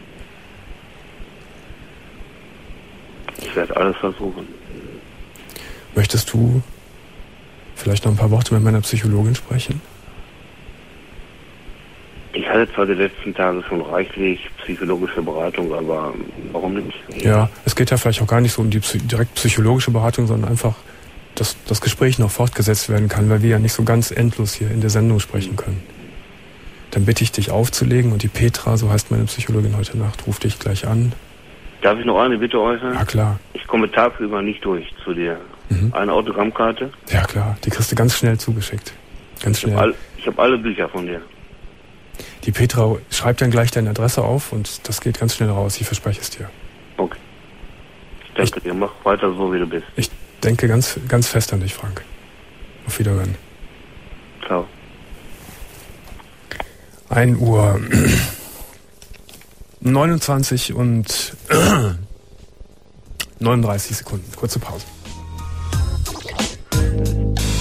Ich werde alles versuchen. Möchtest du vielleicht noch ein paar Worte mit meiner Psychologin sprechen? Ich hatte zwar die letzten Tage schon reichlich psychologische Beratung, aber warum nicht? Ja, es geht ja vielleicht auch gar nicht so um die direkt psychologische Beratung, sondern einfach, dass das Gespräch noch fortgesetzt werden kann, weil wir ja nicht so ganz endlos hier in der Sendung sprechen können. Dann bitte ich dich aufzulegen und die Petra, so heißt meine Psychologin heute Nacht, ruft dich gleich an. Darf ich noch eine Bitte äußern? Ja, klar. Ich komme tagsüber nicht durch zu dir. Mhm. Eine Autogrammkarte? Ja, klar. Die kriegst du ganz schnell zugeschickt. Ganz schnell. Ich habe all, hab alle Bücher von dir. Die Petra schreibt dann gleich deine Adresse auf und das geht ganz schnell raus. Ich verspreche es dir. Okay. Ich danke dir. Mach weiter so, wie du bist. Ich denke ganz, ganz fest an dich, Frank. Auf Wiederhören. Ciao. ein Uhr neunundzwanzig und neununddreißig Sekunden. Kurze Pause.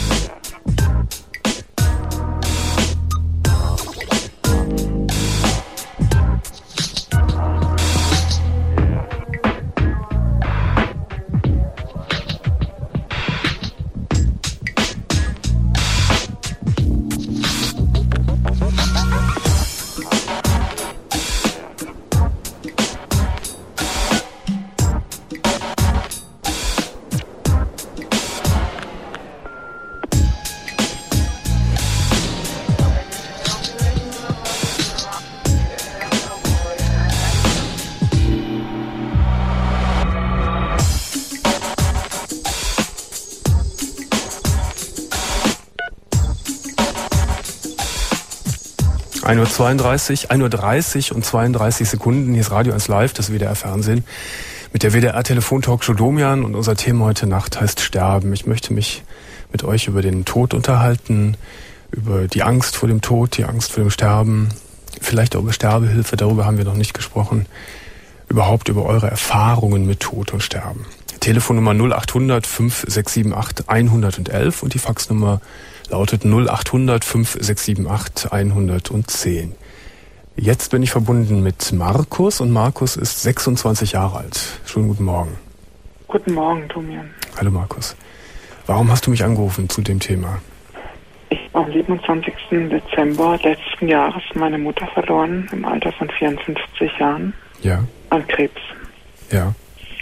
ein Uhr zweiunddreißig, ein Uhr dreißig und zweiunddreißig Sekunden. Hier ist Radio eins Live, das W D R-Fernsehen. Mit der W D R-Telefon-Talkshow Domian und unser Thema heute Nacht heißt Sterben. Ich möchte mich mit euch über den Tod unterhalten, über die Angst vor dem Tod, die Angst vor dem Sterben, vielleicht auch über Sterbehilfe, darüber haben wir noch nicht gesprochen. Überhaupt über eure Erfahrungen mit Tod und Sterben. Telefonnummer null achthundert, fünf sechs sieben acht, hundertelf und die Faxnummer lautet null achthundert, fünf sechs sieben acht, hundertzehn. Jetzt bin ich verbunden mit Markus und Markus ist sechsundzwanzig Jahre alt. Schönen guten Morgen. Guten Morgen, Domian. Hallo Markus. Warum hast du mich angerufen zu dem Thema? Ich habe am siebenundzwanzigsten Dezember letzten Jahres meine Mutter verloren, im Alter von vierundfünfzig Jahren. Ja. An Krebs. Ja.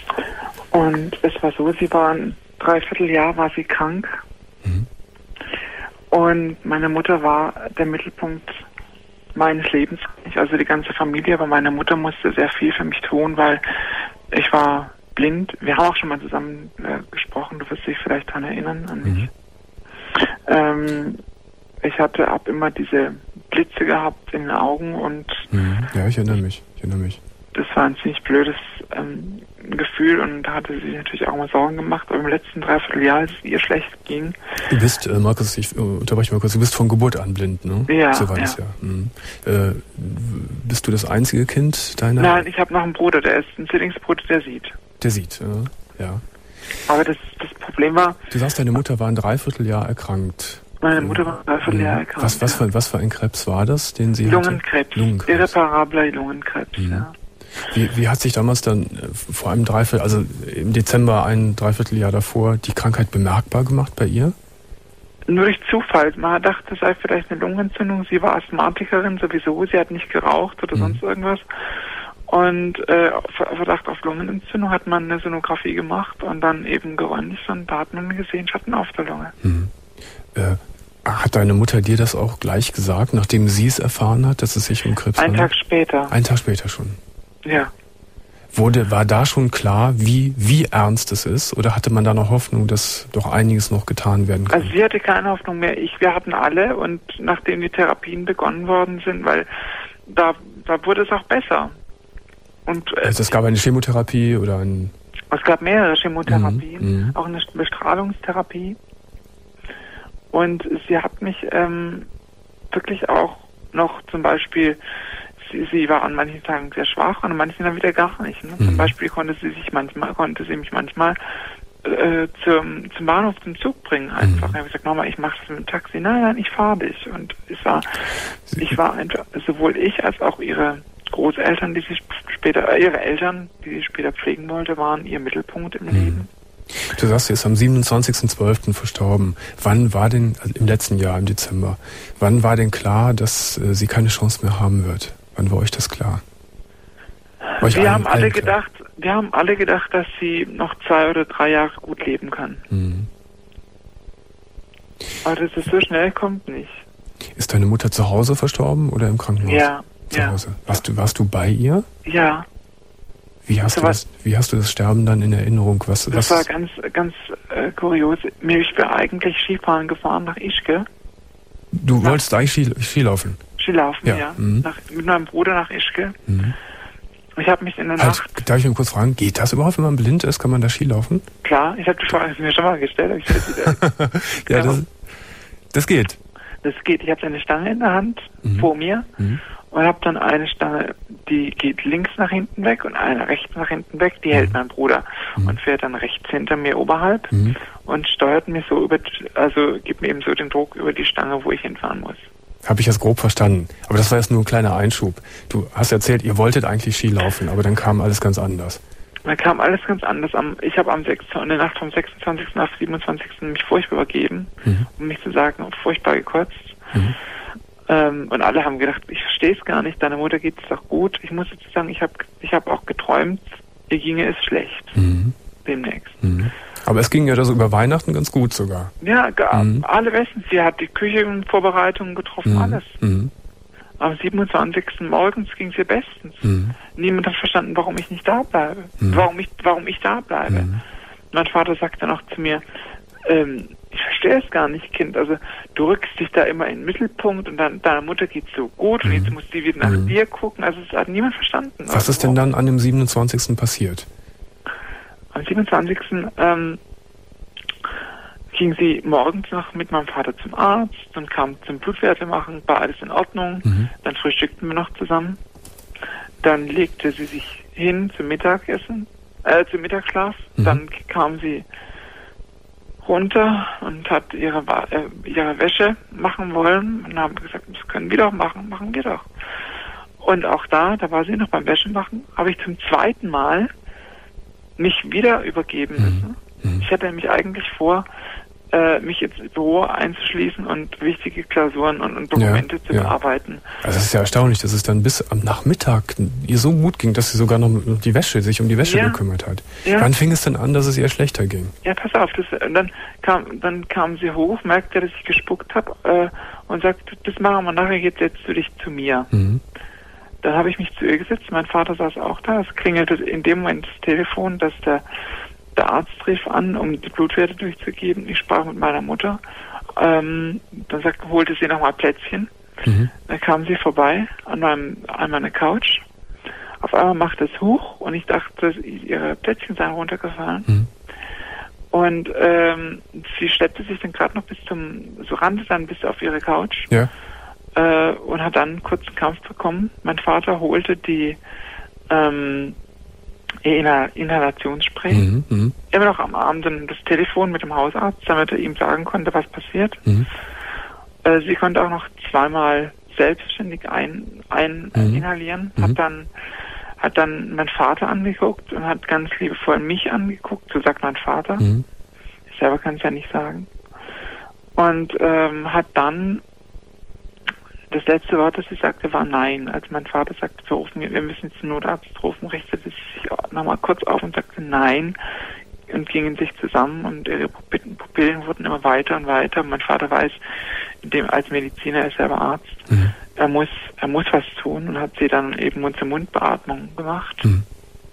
Und es war so, sie war ein Dreivierteljahr war sie krank. Mhm. Und meine Mutter war der Mittelpunkt meines Lebens. Also die ganze Familie, aber meine Mutter musste sehr viel für mich tun, weil ich war blind. Wir haben auch schon mal zusammen äh, gesprochen, du wirst dich vielleicht daran erinnern, an mich. Mhm. Ähm, ich hatte ab immer diese Blitze gehabt in den Augen und... Mhm. Ja, ich erinnere mich, ich erinnere mich. Das war ein ziemlich blödes ähm, Gefühl und da hatte sie natürlich auch mal Sorgen gemacht, aber im letzten Dreivierteljahr, als es ihr schlecht ging... Du bist, äh, Markus, ich äh, unterbreche mal kurz, du bist von Geburt an blind, ne? Ja, so war ja. das ja. Mhm. Äh, bist du das einzige Kind deiner... Nein, ich habe noch einen Bruder, der ist ein Zwillingsbruder, der sieht. Der sieht, ja. ja. Aber das, das Problem war... Du sagst, deine Mutter war ein Dreivierteljahr erkrankt. Meine Mutter war ein Dreivierteljahr erkrankt. Was, was, für, was für ein Krebs war das, den sie Lungenkrebs. hatte? Lungenkrebs. Irreparabler Lungenkrebs, mhm. ja. Wie, wie hat sich damals dann vor einem Dreiviertel, also im Dezember ein Dreivierteljahr davor, die Krankheit bemerkbar gemacht bei ihr? Nur durch Zufall. Man dachte, es sei vielleicht eine Lungenentzündung. Sie war Asthmatikerin sowieso. Sie hat nicht geraucht oder mhm. sonst irgendwas. Und äh, Verdacht auf Lungenentzündung hat man eine Sonographie gemacht und dann eben geröntgt und da hat man gesehen, Schatten auf der Lunge. Mhm. Äh, hat deine Mutter dir das auch gleich gesagt, nachdem sie es erfahren hat, dass es sich um Krebs handelt? Einen Tag später. Einen Tag später schon? Ja. Wurde, war da schon klar, wie, wie ernst es ist? Oder hatte man da noch Hoffnung, dass doch einiges noch getan werden kann? Also sie hatte keine Hoffnung mehr. Ich, wir hatten alle und nachdem die Therapien begonnen worden sind, weil da, da wurde es auch besser. Und, äh, also es gab eine Chemotherapie oder ein... Es gab mehrere Chemotherapien, mhm. auch eine Bestrahlungstherapie. Und sie hat mich ähm, wirklich auch noch zum Beispiel... Sie, sie war an manchen Tagen sehr schwach und an manchen dann wieder gar nicht. Ne? Mhm. Zum Beispiel konnte sie sich manchmal, konnte sie mich manchmal äh, zum, zum Bahnhof, zum Zug bringen einfach. Mhm. Ich habe gesagt, Mama, ich mache das mit dem Taxi. Nein, nein, ich fahre dich. Und es war, ich war einfach, sowohl ich als auch ihre Großeltern, die sie später, äh, ihre Eltern, die sie später pflegen wollte, waren ihr Mittelpunkt im mhm. Leben. Du sagst, sie ist am siebenundzwanzigsten zwölften verstorben. Wann war denn, also im letzten Jahr, im Dezember, wann war denn klar, dass äh, sie keine Chance mehr haben wird? Wann war euch das klar? War wir haben alle gedacht, wir haben alle gedacht, dass sie noch zwei oder drei Jahre gut leben kann. Mhm. Aber dass es so schnell kommt, nicht. Ist deine Mutter zu Hause verstorben oder im Krankenhaus? Ja. Zu ja. Hause. Warst du, warst du bei ihr? Ja. Wie hast, also du das, wie hast du das Sterben dann in Erinnerung? Was, das was war ganz, ganz äh, kurios. Ich bin eigentlich Skifahren gefahren nach Ischke. Du nach wolltest eigentlich Ski, Skilaufen? Skilaufen, ja. ja. Mhm. Nach, mit meinem Bruder nach Ischke. Mhm. Ich habe mich in der halt, Nacht... Darf ich mal kurz fragen, geht das überhaupt, wenn man blind ist? Kann man da Skilaufen? Klar, ich habe die Frage mir schon mal gestellt. Aber ich wieder ja, das, das geht. Das geht. Ich habe eine Stange in der Hand mhm. vor mir mhm. und habe dann eine Stange, die geht links nach hinten weg und eine rechts nach hinten weg. Die mhm. hält mein Bruder mhm. und fährt dann rechts hinter mir oberhalb mhm. und steuert mir so über, also gibt mir eben so den Druck über die Stange, wo ich hinfahren muss. Habe ich das grob verstanden. Aber das war jetzt nur ein kleiner Einschub. Du hast erzählt, ihr wolltet eigentlich Ski laufen, aber dann kam alles ganz anders. Dann kam alles ganz anders. Ich habe am sechsten, in der Nacht vom sechsundzwanzigsten auf siebenundzwanzigsten mich furchtbar übergeben, mhm. um mich zu sagen, furchtbar gekotzt. Mhm. Ähm, und alle haben gedacht, ich verstehe es gar nicht, deiner Mutter geht es doch gut. Ich muss jetzt sagen, ich habe ich hab auch geträumt, ihr ginge es schlecht. Mhm. Demnächst. Mhm. Aber es ging ja das über Weihnachten ganz gut sogar. Ja, mhm. alle bestens. Sie hat die Küchenvorbereitungen getroffen, mhm. alles. Mhm. Am siebenundzwanzigsten morgens ging es ihr bestens. Mhm. Niemand hat verstanden, warum ich nicht da bleibe. Mhm. Warum ich, warum ich da bleibe. Mhm. Mein Vater sagte noch zu mir, ähm, ich verstehe es gar nicht, Kind. Also du rückst dich da immer in den Mittelpunkt und dann deiner Mutter geht's so gut und mhm. jetzt muss die wieder nach mhm. dir gucken. Also es hat niemand verstanden. Was also, ist denn dann an dem siebenundzwanzigsten passiert? Am siebenundzwanzigsten Ähm, ging sie morgens noch mit meinem Vater zum Arzt und kam zum Blutwerte machen, war alles in Ordnung. Mhm. Dann frühstückten wir noch zusammen. Dann legte sie sich hin zum Mittagessen, äh, zum Mittagsschlaf. Mhm. Dann kam sie runter und hat ihre, äh, ihre Wäsche machen wollen und haben gesagt, das können wir doch machen, machen wir doch. Und auch da, da war sie noch beim Wäschemachen, habe ich zum zweiten Mal mich wieder übergeben müssen. Mhm. Ich hatte nämlich eigentlich vor, äh, mich ins Büro einzuschließen und wichtige Klausuren und, und Dokumente ja, zu ja. bearbeiten. Also das ist ja erstaunlich, dass es dann bis am Nachmittag ihr so gut ging, dass sie sogar noch die Wäsche, sich um die Wäsche ja. gekümmert hat. Ja. Wann fing es denn an, dass es ihr schlechter ging? Ja, pass auf, das, dann kam dann kam sie hoch, merkte, dass ich gespuckt habe äh, und sagte, das machen wir nachher, jetzt setzt du dich zu mir. Mhm. Dann habe ich mich zu ihr gesetzt, mein Vater saß auch da, es klingelte in dem Moment das Telefon, dass der Der Arzt rief an, um die Blutwerte durchzugeben. Ich sprach mit meiner Mutter. Ähm, dann sagte, holte sie nochmal Plätzchen. Mhm. Dann kam sie vorbei an, meinem, an meiner Couch. Auf einmal machte es hoch und ich dachte, ihre Plätzchen seien runtergefallen. Mhm. Und ähm, sie schleppte sich dann gerade noch bis zum, so rannte dann bis auf ihre Couch. Ja. Äh, und hat dann einen kurzen Kampf bekommen. Mein Vater holte die ähm, Inhalationsspray. Mhm, mh. Immer noch am Abend dann das Telefon mit dem Hausarzt, damit er ihm sagen konnte, was passiert. Mhm. Äh, sie konnte auch noch zweimal selbstständig ein, ein mhm. inhalieren. Mhm. Hat dann hat dann mein Vater angeguckt und hat ganz liebevoll mich angeguckt. So sagt mein Vater. Mhm. Ich selber kann es ja nicht sagen. Und ähm, hat dann das letzte Wort, das sie sagte, war nein. Als mein Vater sagte, wir, rufen, wir müssen jetzt einen Notarzt rufen, richtete sie sich nochmal kurz auf und sagte nein und gingen sich zusammen und ihre Pupillen wurden immer weiter und weiter. Mein Vater weiß, dem, als Mediziner, er ist selber Arzt, mhm. er muss er muss was tun und hat sie dann eben Mund-zu-Mund-Beatmung gemacht. Mhm.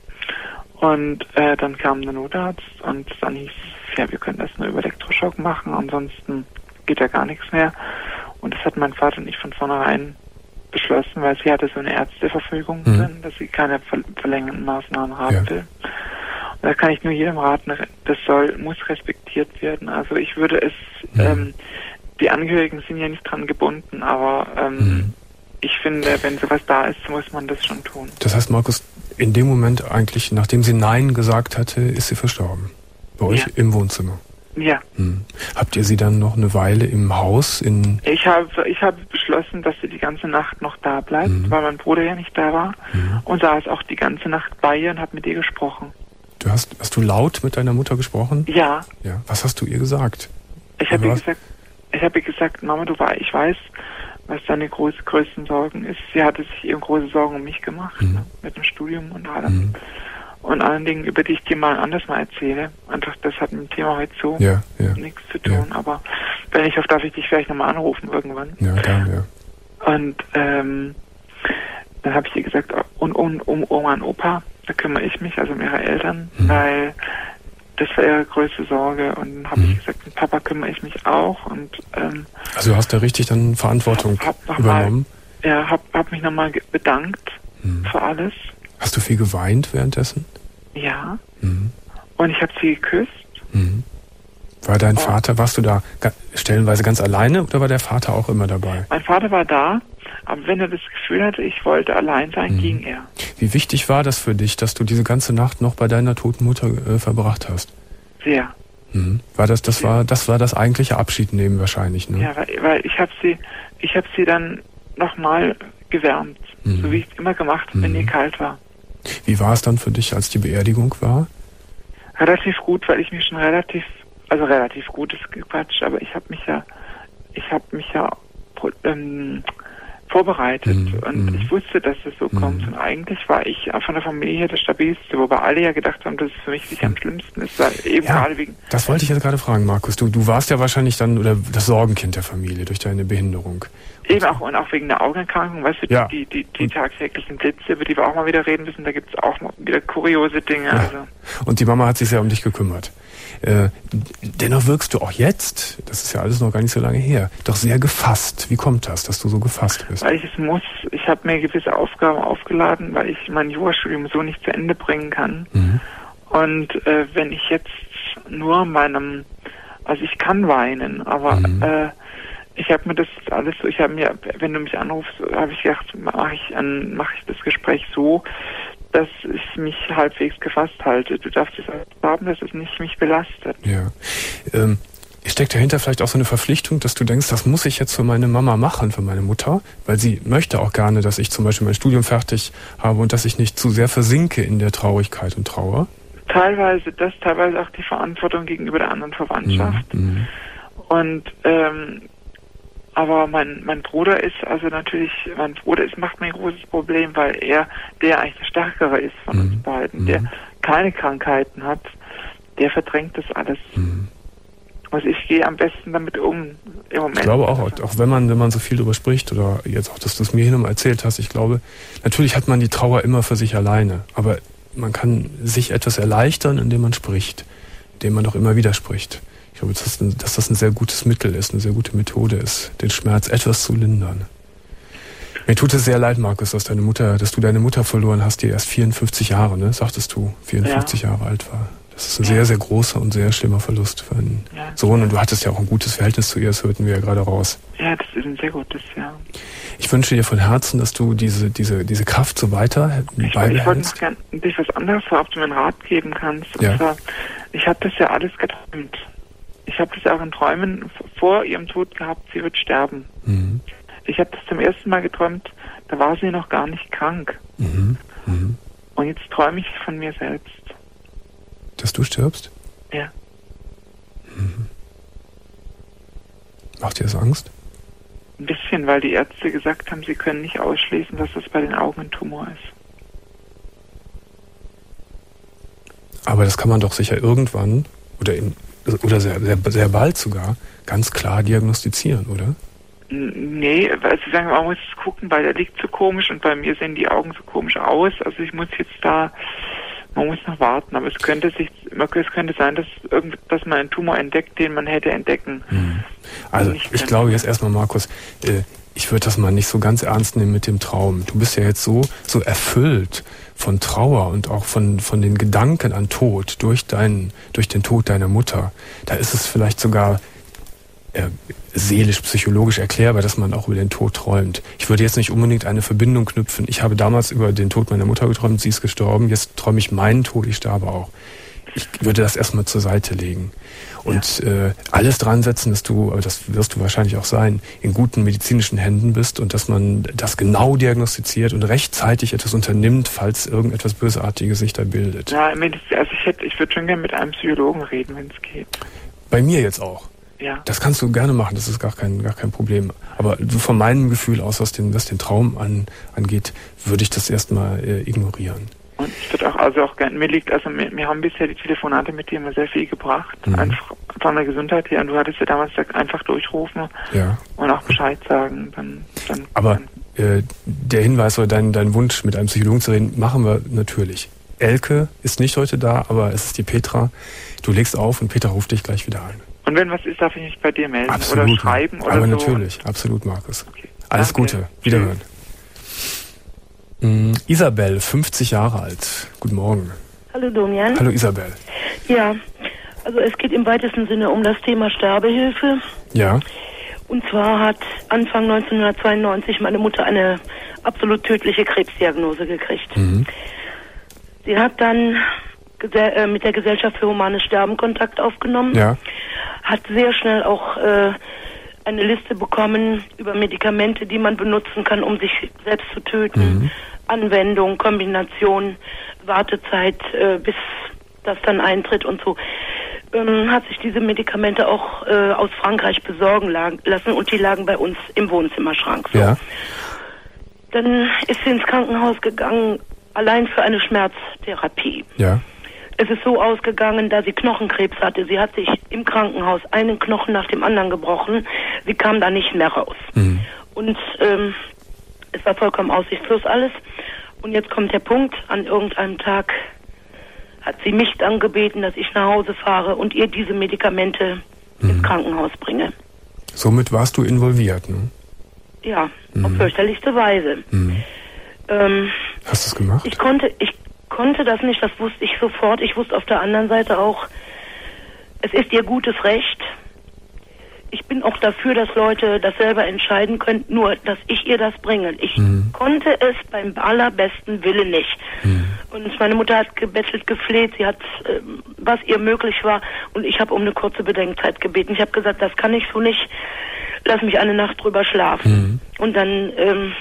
Und äh, dann kam der Notarzt und dann hieß es, ja, wir können das nur über Elektroschock machen, ansonsten geht ja gar nichts mehr. Und das hat mein Vater nicht von vornherein beschlossen, weil sie hatte so eine Ärzteverfügung mhm. drin, dass sie keine ver verlängernden Maßnahmen haben ja. will. Und da kann ich nur jedem raten, das soll, muss respektiert werden. Also ich würde es, mhm. ähm, die Angehörigen sind ja nicht dran gebunden, aber ähm, mhm. ich finde, wenn sowas da ist, muss man das schon tun. Das heißt, Markus, in dem Moment eigentlich, nachdem sie Nein gesagt hatte, ist sie verstorben. Bei euch ja. im Wohnzimmer. Ja. Hm. Habt ihr sie dann noch eine Weile im Haus? In ich habe ich habe beschlossen, dass sie die ganze Nacht noch da bleibt, mhm. weil mein Bruder ja nicht da war mhm. und saß auch die ganze Nacht bei ihr und habe mit ihr gesprochen. Du hast hast du laut mit deiner Mutter gesprochen? Ja. Ja. Was hast du ihr gesagt? Ich habe ihr gesagt, ich habe ihr gesagt, Mama, du war, ich weiß, was deine groß, größten Sorgen ist. Sie hatte sich eben große Sorgen um mich gemacht, mhm. ne, mit dem Studium und allem. Mhm. Und allen Dingen, über die ich dir mal anders mal erzähle. Einfach, das hat mit dem Thema heute so ja, ja, nichts zu tun. Ja. Aber wenn ich auf, darf ich dich vielleicht nochmal anrufen irgendwann. Ja, dann, ja. Und ähm, dann habe ich ihr gesagt, und, und um Oma und Opa, da kümmere ich mich, also um ihre Eltern, mhm. weil das war ihre größte Sorge. Und dann habe mhm. ich gesagt, mit Papa kümmere ich mich auch. Und ähm, also du hast da richtig dann Verantwortung hab, hab übernommen? Mal, ja, habe hab mich nochmal bedankt mhm. für alles. Hast du viel geweint währenddessen? Ja. Mhm. Und ich habe sie geküsst. Mhm. War dein oh. Vater, warst du da stellenweise ganz alleine oder war der Vater auch immer dabei? Mein Vater war da, aber wenn er das Gefühl hatte, ich wollte allein sein, mhm. ging er. Wie wichtig war das für dich, dass du diese ganze Nacht noch bei deiner toten Mutter äh, verbracht hast? Sehr. Mhm. War das, das Sehr. war, das war das eigentliche Abschiednehmen wahrscheinlich, ne? Ja, weil, weil ich habe sie, ich habe sie dann nochmal gewärmt, mhm. so wie ich es immer gemacht habe, wenn mhm. ihr kalt war. Wie war es dann für dich, als die Beerdigung war? Relativ gut, weil ich mich schon relativ, also relativ gut ist gequatscht, aber ich habe mich ja, ich habe mich ja ähm, vorbereitet mhm. und ich wusste, dass es so mhm. kommt und eigentlich war ich von der Familie der stabilste, wobei alle ja gedacht haben, dass es für mich sicher am schlimmsten ist, weil eben ja, gerade wegen... Das wollte ich jetzt gerade fragen, Markus. Du, du warst ja wahrscheinlich dann oder das Sorgenkind der Familie durch deine Behinderung. Eben auch und auch wegen der Augenerkrankung, weißt du, ja. die, die, die tagtäglichen Blitze, über die wir auch mal wieder reden müssen, da gibt es auch mal wieder kuriose Dinge. Ja. Also. Und die Mama hat sich sehr um dich gekümmert. Äh, dennoch wirkst du auch jetzt, das ist ja alles noch gar nicht so lange her, doch sehr gefasst. Wie kommt das, dass du so gefasst bist? Weil ich es muss. Ich habe mir gewisse Aufgaben aufgeladen, weil ich mein Jurastudium so nicht zu Ende bringen kann. Mhm. Und äh, wenn ich jetzt nur meinem, also ich kann weinen, aber mhm. äh, ich habe mir das alles so, ich habe mir, wenn du mich anrufst, habe ich gedacht, mache ich, ein, mach ich das Gespräch so, dass ich mich halbwegs gefasst halte. Du darfst es haben, dass es nicht mich belastet. Ja. Ähm, steckt dahinter vielleicht auch so eine Verpflichtung, dass du denkst, das muss ich jetzt für meine Mama machen, für meine Mutter, weil sie möchte auch gerne, dass ich zum Beispiel mein Studium fertig habe und dass ich nicht zu sehr versinke in der Traurigkeit und Trauer? Teilweise das, teilweise auch die Verantwortung gegenüber der anderen Verwandtschaft. Mhm. Und ähm, aber mein mein Bruder ist, also natürlich, mein Bruder ist, macht mir ein großes Problem, weil er, der eigentlich der Stärkere ist von mhm. uns beiden, der mhm. keine Krankheiten hat, der verdrängt das alles. Mhm. Also ich gehe am besten damit um im Moment. Ich glaube auch, auch wenn man, wenn man so viel darüber spricht oder jetzt auch, dass du es mir hin und mal erzählt hast, ich glaube, natürlich hat man die Trauer immer für sich alleine, aber man kann sich etwas erleichtern, indem man spricht, indem man auch immer wieder spricht. Ich glaube, dass das, ein, dass das ein sehr gutes Mittel ist, eine sehr gute Methode ist, den Schmerz etwas zu lindern. Mir tut es sehr leid, Markus, dass deine Mutter, dass du deine Mutter verloren hast, die erst vierundfünfzig Jahre, ne, sagtest du, vierundfünfzig ja. Jahre alt war. Das ist ein ja. sehr, sehr großer und sehr schlimmer Verlust für einen ja. Sohn. Und du hattest ja auch ein gutes Verhältnis zu ihr, das hörten wir ja gerade raus. Ja, das ist ein sehr gutes, ja. Ich wünsche dir von Herzen, dass du diese diese diese Kraft so weiter ich, beibehältst. Ich wollte noch gerne dich was anderes fragen, ob du mir einen Rat geben kannst. Und ja. zwar, ich habe das ja alles geträumt. Ich habe das auch in Träumen vor ihrem Tod gehabt, sie wird sterben. Mhm. Ich habe das zum ersten Mal geträumt, da war sie noch gar nicht krank. Mhm. Mhm. Und jetzt träume ich von mir selbst. Dass du stirbst? Ja. Mhm. Macht dir das Angst? Ein bisschen, weil die Ärzte gesagt haben, sie können nicht ausschließen, dass das bei den Augen ein Tumor ist. Aber das kann man doch sicher irgendwann oder in, oder sehr, sehr, sehr bald sogar ganz klar diagnostizieren, oder? Nee, weil sie sagen, man muss gucken, weil der liegt so komisch und bei mir sehen die Augen so komisch aus. Also ich muss jetzt da, man muss noch warten, aber es könnte sich, es könnte sein, dass irgend, dass man einen Tumor entdeckt, den man hätte entdecken. Hm. Also ich glaube jetzt erstmal, Markus, äh, ich würde das mal nicht so ganz ernst nehmen mit dem Traum. Du bist ja jetzt so so erfüllt von Trauer und auch von von den Gedanken an Tod durch deinen durch den Tod deiner Mutter. Da ist es vielleicht sogar äh, seelisch, psychologisch erklärbar, dass man auch über den Tod träumt. Ich würde jetzt nicht unbedingt eine Verbindung knüpfen. Ich habe damals über den Tod meiner Mutter geträumt, sie ist gestorben, jetzt träume ich meinen Tod, ich sterbe auch. Ich würde das erstmal zur Seite legen und ja. äh, alles dran setzen, dass du, aber das wirst du wahrscheinlich auch sein, in guten medizinischen Händen bist und dass man das genau diagnostiziert und rechtzeitig etwas unternimmt, falls irgendetwas Bösartiges sich da bildet. Ja, also ich hätte, ich würde schon gerne mit einem Psychologen reden, wenn es geht. Bei mir jetzt auch. Ja. Das kannst du gerne machen, das ist gar kein, gar kein Problem. Aber von meinem Gefühl aus, was den, was den Traum an, angeht, würde ich das erstmal äh, ignorieren. Und ich würde auch, also auch gerne, mir liegt, also wir, wir haben bisher die Telefonate mit dir immer sehr viel gebracht, mhm. einfach von der Gesundheit her. Und du hattest ja damals gesagt, einfach durchrufen ja. und auch Bescheid sagen. Dann, dann Aber äh, der Hinweis oder dein, dein Wunsch, mit einem Psychologen zu reden, machen wir natürlich. Elke ist nicht heute da, aber es ist die Petra. Du legst auf und Petra ruft dich gleich wieder an. Und wenn was ist, darf ich mich bei dir melden absolut, oder schreiben oder aber so? Aber natürlich, absolut, Markus. Okay. Alles Danke. Gute, wiederhören. Mhm. Isabel, fünfzig Jahre alt. Guten Morgen. Hallo Domian. Hallo Isabel. Ja, also es geht im weitesten Sinne um das Thema Sterbehilfe. Ja. Und zwar hat Anfang neunzehnhundertzweiundneunzig meine Mutter eine absolut tödliche Krebsdiagnose gekriegt. Mhm. Sie hat dann äh, mit der Gesellschaft für humanes Sterben Kontakt aufgenommen. Ja. Hat sehr schnell auch äh, eine Liste bekommen über Medikamente, die man benutzen kann, um sich selbst zu töten. Mhm. Anwendung, Kombination, Wartezeit, äh, bis das dann eintritt und so. Ähm, hat sich diese Medikamente auch äh, aus Frankreich besorgen lassen und die lagen bei uns im Wohnzimmerschrank. So. Ja. Dann ist sie ins Krankenhaus gegangen, allein für eine Schmerztherapie. Ja. Es ist so ausgegangen, da sie Knochenkrebs hatte. Sie hat sich im Krankenhaus einen Knochen nach dem anderen gebrochen. Sie kam da nicht mehr raus. Mhm. Und ähm, es war vollkommen aussichtslos alles. Und jetzt kommt der Punkt, an irgendeinem Tag hat sie mich dann gebeten, dass ich nach Hause fahre und ihr diese Medikamente mhm. ins Krankenhaus bringe. Somit warst du involviert, ne? Ja, mhm. auf fürchterlichste Weise. Mhm. Ähm, Hast du es gemacht? Ich konnte, ich konnte das nicht, das wusste ich sofort. Ich wusste auf der anderen Seite auch, es ist ihr gutes Recht. Ich bin auch dafür, dass Leute das selber entscheiden können, nur dass ich ihr das bringe. Ich mhm. konnte es beim allerbesten Willen nicht. Mhm. Und meine Mutter hat gebettelt, gefleht, sie hat, äh, was ihr möglich war, und ich habe um eine kurze Bedenkzeit gebeten. Ich habe gesagt, das kann ich so nicht, lass mich eine Nacht drüber schlafen. Mhm. Und dann ähm,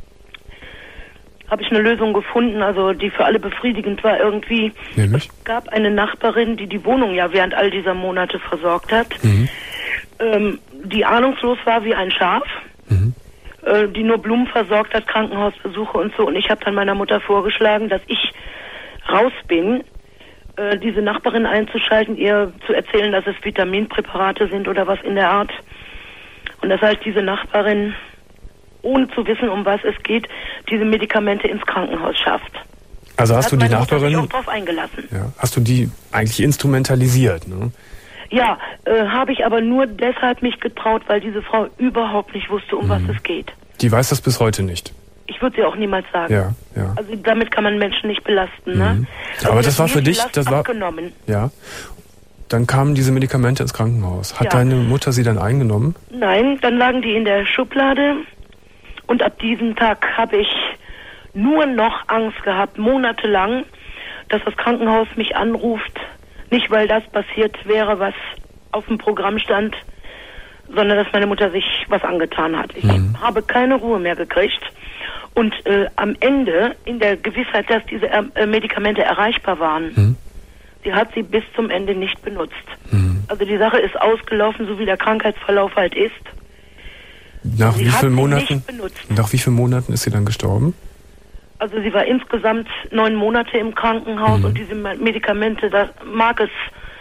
habe ich eine Lösung gefunden, also die für alle befriedigend war irgendwie. Nämlich? Es gab eine Nachbarin, die die Wohnung ja während all dieser Monate versorgt hat, mhm. ähm, die ahnungslos war wie ein Schaf, mhm. äh, die nur Blumen versorgt hat, Krankenhausbesuche und so. Und ich habe dann meiner Mutter vorgeschlagen, dass ich raus bin, äh, diese Nachbarin einzuschalten, ihr zu erzählen, dass es Vitaminpräparate sind oder was in der Art. Und das heißt, diese Nachbarin, ohne zu wissen, um was es geht, diese Medikamente ins Krankenhaus schafft. Also hast du die Nachbarin, sich auch drauf eingelassen. Ja, hast du die eigentlich instrumentalisiert, ne? Ja, äh, habe ich aber nur deshalb mich getraut, weil diese Frau überhaupt nicht wusste, um mhm. was es geht. Die weiß das bis heute nicht. Ich würde sie auch niemals sagen. Ja, ja. Also damit kann man Menschen nicht belasten, mhm. ne? Also aber das war für dich, das war abgenommen. Ja. Dann kamen diese Medikamente ins Krankenhaus. Hat ja. deine Mutter sie dann eingenommen? Nein, dann lagen die in der Schublade. Und ab diesem Tag habe ich nur noch Angst gehabt, monatelang, dass das Krankenhaus mich anruft. Nicht, weil das passiert wäre, was auf dem Programm stand, sondern dass meine Mutter sich was angetan hat. Ich mhm. habe keine Ruhe mehr gekriegt. Und äh, am Ende, in der Gewissheit, dass diese äh, Medikamente erreichbar waren, mhm. sie hat sie bis zum Ende nicht benutzt. Mhm. Also die Sache ist ausgelaufen, so wie der Krankheitsverlauf halt ist. Nach wie vielen Monaten? Nach wie vielen Monaten ist sie dann gestorben? Also sie war insgesamt neun Monate im Krankenhaus mhm. und diese Medikamente, da mag es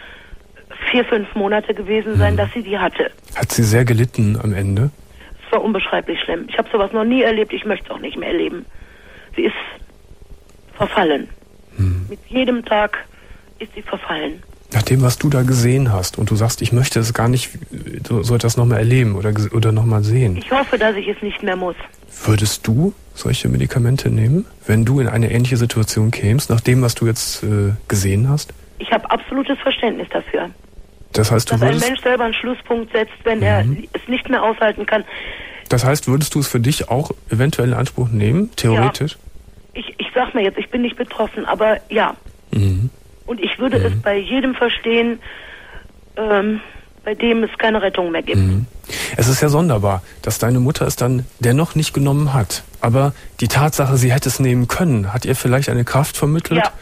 vier, fünf Monate gewesen sein, mhm. dass sie die hatte. Hat sie sehr gelitten am Ende? Es war unbeschreiblich schlimm. Ich habe sowas noch nie erlebt, ich möchte es auch nicht mehr erleben. Sie ist verfallen. Mhm. Mit jedem Tag ist sie verfallen. Nach dem, was du da gesehen hast und du sagst, ich möchte es gar nicht so, so etwas nochmal erleben oder, oder nochmal sehen. Ich hoffe, dass ich es nicht mehr muss. Würdest du solche Medikamente nehmen, wenn du in eine ähnliche Situation kämst, nach dem, was du jetzt äh, gesehen hast? Ich habe absolutes Verständnis dafür. Das heißt, du dass würdest... ein Mensch selber einen Schlusspunkt setzt, wenn mhm. er es nicht mehr aushalten kann. Das heißt, würdest du es für dich auch eventuell in Anspruch nehmen, theoretisch? Ja. Ich, ich sag mir jetzt, ich bin nicht betroffen, aber ja. Mhm. Und ich würde mhm. es bei jedem verstehen, ähm, bei dem es keine Rettung mehr gibt. Mhm. Es ist ja sonderbar, dass deine Mutter es dann dennoch nicht genommen hat. Aber die Tatsache, sie hätte es nehmen können, hat ihr vielleicht eine Kraft vermittelt ja.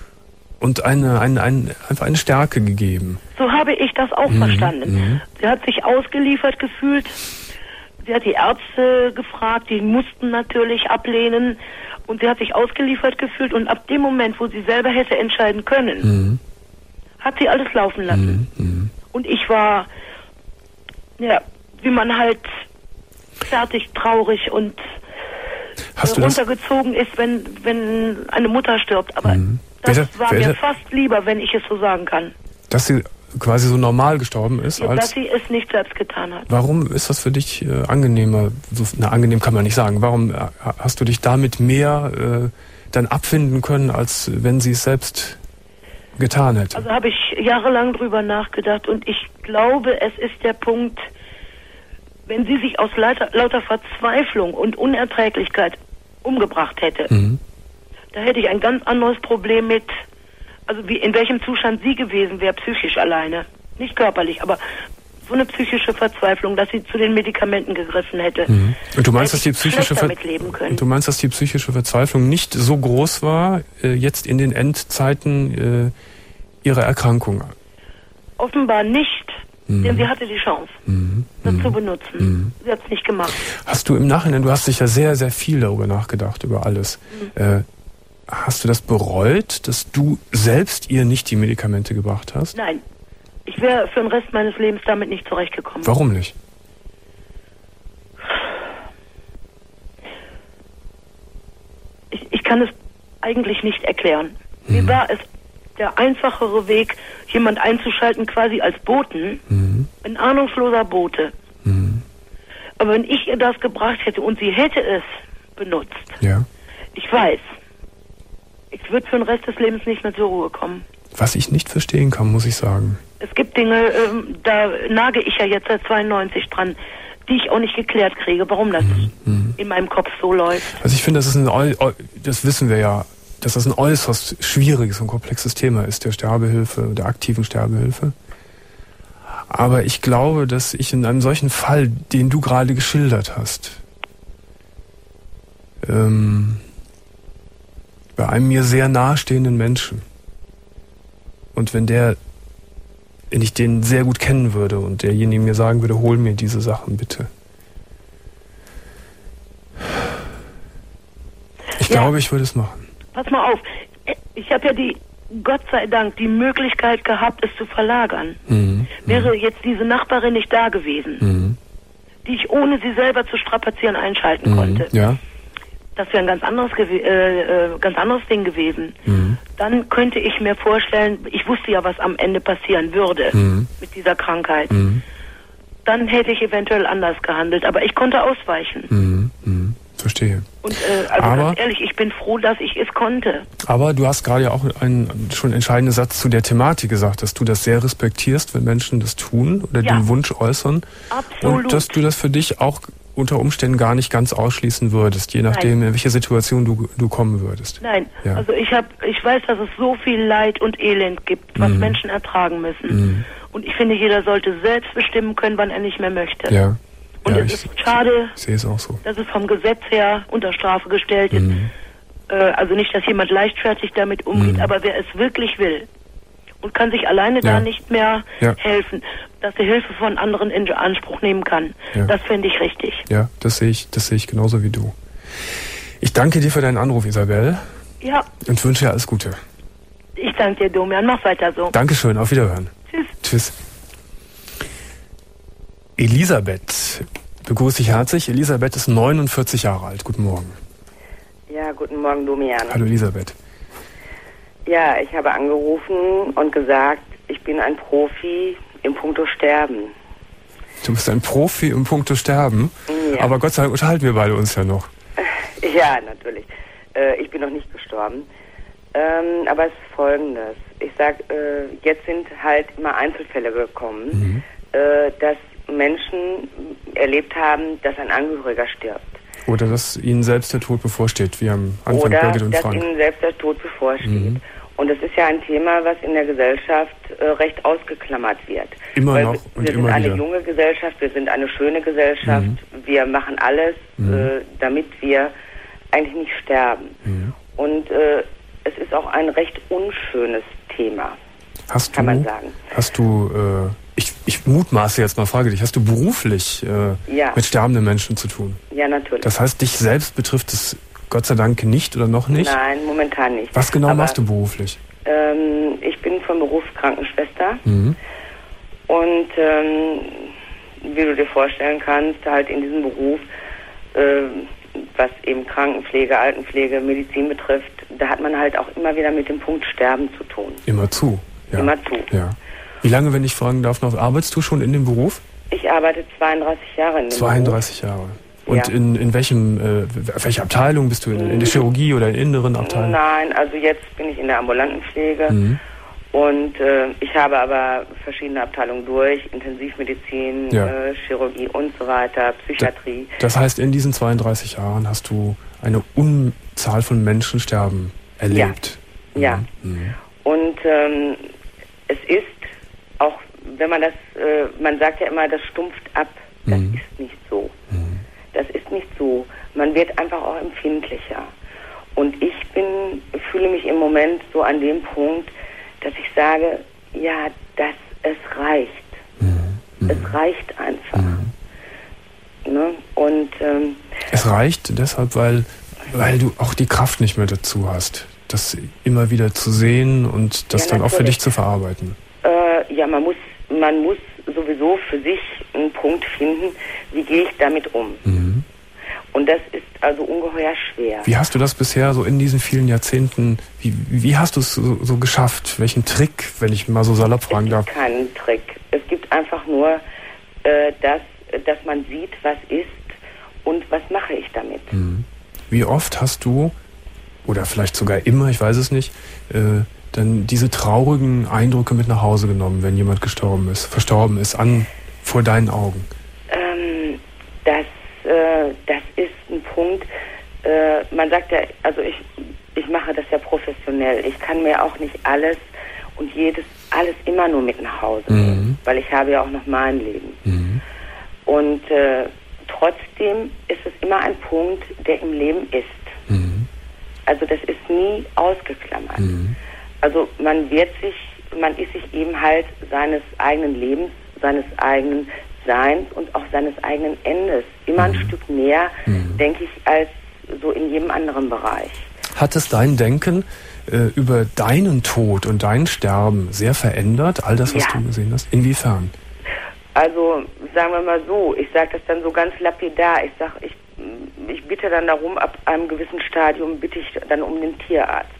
und eine, eine, eine, einfach eine Stärke gegeben. So habe ich das auch mhm. verstanden. Mhm. Sie hat sich ausgeliefert gefühlt. Sie hat die Ärzte gefragt, die mussten natürlich ablehnen. Und sie hat sich ausgeliefert gefühlt und ab dem Moment, wo sie selber hätte entscheiden können, mhm. hat sie alles laufen lassen. Mhm. Und ich war, ja, wie man halt fertig, traurig und Hast äh, du runtergezogen ist, wenn, wenn eine Mutter stirbt. Aber mhm. das wer, war wer, mir fast lieber, wenn ich es so sagen kann. Dass sie quasi so normal gestorben ist? Ja, als dass sie es nicht selbst getan hat. Warum ist das für dich äh, angenehmer? So, na, angenehm kann man nicht sagen. Warum äh, hast du dich damit mehr äh, dann abfinden können, als wenn sie es selbst getan hätte? Also habe ich jahrelang drüber nachgedacht und ich glaube, es ist der Punkt, wenn sie sich aus lauter, lauter Verzweiflung und Unerträglichkeit umgebracht hätte, mhm. da hätte ich ein ganz anderes Problem mit, also wie in welchem Zustand sie gewesen wäre, psychisch alleine. Nicht körperlich, aber so eine psychische Verzweiflung, dass sie zu den Medikamenten gegriffen hätte. Mhm. Und du meinst, dass die psychische Ver- Und du meinst, dass die psychische Verzweiflung nicht so groß war, äh, jetzt in den Endzeiten äh, ihrer Erkrankung? Offenbar nicht, mhm. denn sie hatte die Chance, mhm. das mhm. zu benutzen. Mhm. Sie hat es nicht gemacht. Hast du im Nachhinein, du hast sicher sehr, sehr viel darüber nachgedacht, über alles. Mhm. Äh, Hast du das bereut, dass du selbst ihr nicht die Medikamente gebracht hast? Nein. Ich wäre für den Rest meines Lebens damit nicht zurechtgekommen. Warum nicht? Ich, ich kann es eigentlich nicht erklären. Mhm. Mir war es der einfachere Weg, jemand einzuschalten, quasi als Boten, mhm. ein ahnungsloser Bote. Mhm. Aber wenn ich ihr das gebracht hätte und sie hätte es benutzt, ja. ich weiß, ich würde für den Rest des Lebens nicht mehr zur Ruhe kommen. Was ich nicht verstehen kann, muss ich sagen. Es gibt Dinge, ähm, da nage ich ja jetzt seit zweiundneunzig dran, die ich auch nicht geklärt kriege, warum das mhm. in meinem Kopf so läuft. Also ich finde, das ist ein, das wissen wir ja, dass das ein äußerst schwieriges und komplexes Thema ist, der Sterbehilfe, der aktiven Sterbehilfe. Aber ich glaube, dass ich in einem solchen Fall, den du gerade geschildert hast, ähm, bei einem mir sehr nahestehenden Menschen, und wenn der, wenn ich den sehr gut kennen würde und derjenige mir sagen würde, hol mir diese Sachen bitte. Ich ja. glaube, ich würde es machen. Pass mal auf, ich habe ja die, Gott sei Dank, die Möglichkeit gehabt, es zu verlagern. Mhm. Wäre jetzt diese Nachbarin nicht da gewesen, mhm. die ich ohne sie selber zu strapazieren einschalten mhm. konnte. Ja. Das wäre ein ganz anderes, äh, äh, ganz anderes Ding gewesen. Mhm. Dann könnte ich mir vorstellen, ich wusste ja, was am Ende passieren würde mhm. mit dieser Krankheit. Mhm. Dann hätte ich eventuell anders gehandelt, aber ich konnte ausweichen. Mhm. Mhm. Verstehe. Und äh, also aber, ganz ehrlich, ich bin froh, dass ich es konnte. Aber du hast gerade ja auch einen schon entscheidenden Satz zu der Thematik gesagt, dass du das sehr respektierst, wenn Menschen das tun oder ja. den Wunsch äußern. Absolut. Und dass du das für dich auch unter Umständen gar nicht ganz ausschließen würdest, je nachdem, Nein. in welche Situation du, du kommen würdest. Nein, ja. also ich hab, ich weiß, dass es so viel Leid und Elend gibt, was mhm. Menschen ertragen müssen. Mhm. Und ich finde, jeder sollte selbst bestimmen können, wann er nicht mehr möchte. Ja. Und ja, es ist schade, ich sehe es auch so. dass es vom Gesetz her unter Strafe gestellt ist. Mhm. Äh, also nicht, dass jemand leichtfertig damit umgeht, mhm. aber wer es wirklich will und kann sich alleine ja. da nicht mehr ja. helfen, dass er Hilfe von anderen in Anspruch nehmen kann. Ja. Das fände ich richtig. Ja, das sehe ich, das sehe ich genauso wie du. Ich danke dir für deinen Anruf, Isabel. Ja. Und wünsche dir alles Gute. Ich danke dir, Domian. Mach weiter so. Dankeschön. Auf Wiederhören. Tschüss. Tschüss. Elisabeth begrüße ich herzlich. Elisabeth ist neunundvierzig Jahre alt. Guten Morgen. Ja, guten Morgen, Domian. Hallo, Elisabeth. Ja, ich habe angerufen und gesagt, ich bin ein Profi im Puncto Sterben. Du bist ein Profi im Puncto Sterben? Ja. Aber Gott sei Dank unterhalten wir beide uns ja noch. Ja, natürlich. Äh, ich bin noch nicht gestorben. Ähm, aber es ist Folgendes. Ich sag, äh, jetzt sind halt immer Einzelfälle gekommen, mhm. äh, dass Menschen erlebt haben, dass ein Angehöriger stirbt. Oder dass ihnen selbst der Tod bevorsteht, wie am Anfang Oder Birgit und dass Frank. ihnen selbst der Tod bevorsteht. Mhm. Und das ist ja ein Thema, was in der Gesellschaft äh, recht ausgeklammert wird. Immer Weil noch wir, und wir immer wieder. Wir sind eine junge Gesellschaft, wir sind eine schöne Gesellschaft. Mhm. Wir machen alles, mhm. äh, damit wir eigentlich nicht sterben. Mhm. Und äh, es ist auch ein recht unschönes Thema, hast kann du, man sagen. Hast du, äh, ich, ich mutmaße jetzt mal, frage dich, hast du beruflich äh, ja. mit sterbenden Menschen zu tun? Ja, natürlich. Das heißt, dich selbst betrifft es Gott sei Dank nicht oder noch nicht? Nein, momentan nicht. Was genau Aber, machst du beruflich? Ähm, ich bin von Beruf Krankenschwester. Mhm. Und ähm, wie du dir vorstellen kannst, halt in diesem Beruf, äh, was eben Krankenpflege, Altenpflege, Medizin betrifft, da hat man halt auch immer wieder mit dem Punkt Sterben zu tun. Immer zu? Ja. Immer zu. Ja. Wie lange, wenn ich fragen darf, noch arbeitest du schon in dem Beruf? Ich arbeite zweiunddreißig Jahre in dem zweiunddreißig Beruf. Jahre. Und ja. in, in welchem, äh, welche Abteilung bist du? In, in der Chirurgie oder in der inneren Abteilung? Nein, also jetzt bin ich in der ambulanten Pflege. Mhm. Und äh, ich habe aber verschiedene Abteilungen durch, Intensivmedizin, ja. äh, Chirurgie und so weiter, Psychiatrie. Das heißt, in diesen zweiunddreißig Jahren hast du eine Unzahl von Menschen sterben erlebt. Ja, ja. Mhm. Und ähm, es ist auch, wenn man das, äh, man sagt ja immer, das stumpft ab. Das mhm. ist nicht so. Mhm. Das ist nicht so. Man wird einfach auch empfindlicher. Und ich bin, fühle mich im Moment so an dem Punkt, dass ich sage, ja, das, es reicht. Mhm. Es reicht einfach. Mhm. Ne? Und ähm, es reicht deshalb, weil, weil du auch die Kraft nicht mehr dazu hast, das immer wieder zu sehen und das ja, dann natürlich. Auch für dich zu verarbeiten. Äh, ja, man muss, man muss sowieso für sich einen Punkt finden, wie gehe ich damit um. Mhm. Und das ist also ungeheuer schwer. Wie hast du das bisher so in diesen vielen Jahrzehnten, wie, wie hast du es so, so geschafft? Welchen Trick, wenn ich mal so salopp fragen darf? Es gibt keinen Trick. Es gibt einfach nur, äh, dass, dass man sieht, was ist und was mache ich damit. Mhm. Wie oft hast du, oder vielleicht sogar immer, ich weiß es nicht, äh, dann diese traurigen Eindrücke mit nach Hause genommen, wenn jemand gestorben ist, verstorben ist, an vor deinen Augen? Ähm, das, äh, das ist ein Punkt, äh, man sagt ja, also ich, ich mache das ja professionell. Ich kann mir auch nicht alles und jedes, alles immer nur mit nach Hause nehmen, mhm. weil ich habe ja auch noch mein Leben. Mhm. Und äh, trotzdem ist es immer ein Punkt, der im Leben ist. Mhm. Also das ist nie ausgeklammert. Mhm. Also man wird sich, man ist sich eben halt seines eigenen Lebens, seines eigenen Seins und auch seines eigenen Endes immer mhm. ein Stück näher, mhm. denke ich, als so in jedem anderen Bereich. Hat es dein Denken äh, über deinen Tod und dein Sterben sehr verändert, all das, was ja. du gesehen hast? Inwiefern? Also sagen wir mal so, ich sage das dann so ganz lapidar, ich sage, ich, ich bitte dann darum, ab einem gewissen Stadium bitte ich dann um den Tierarzt.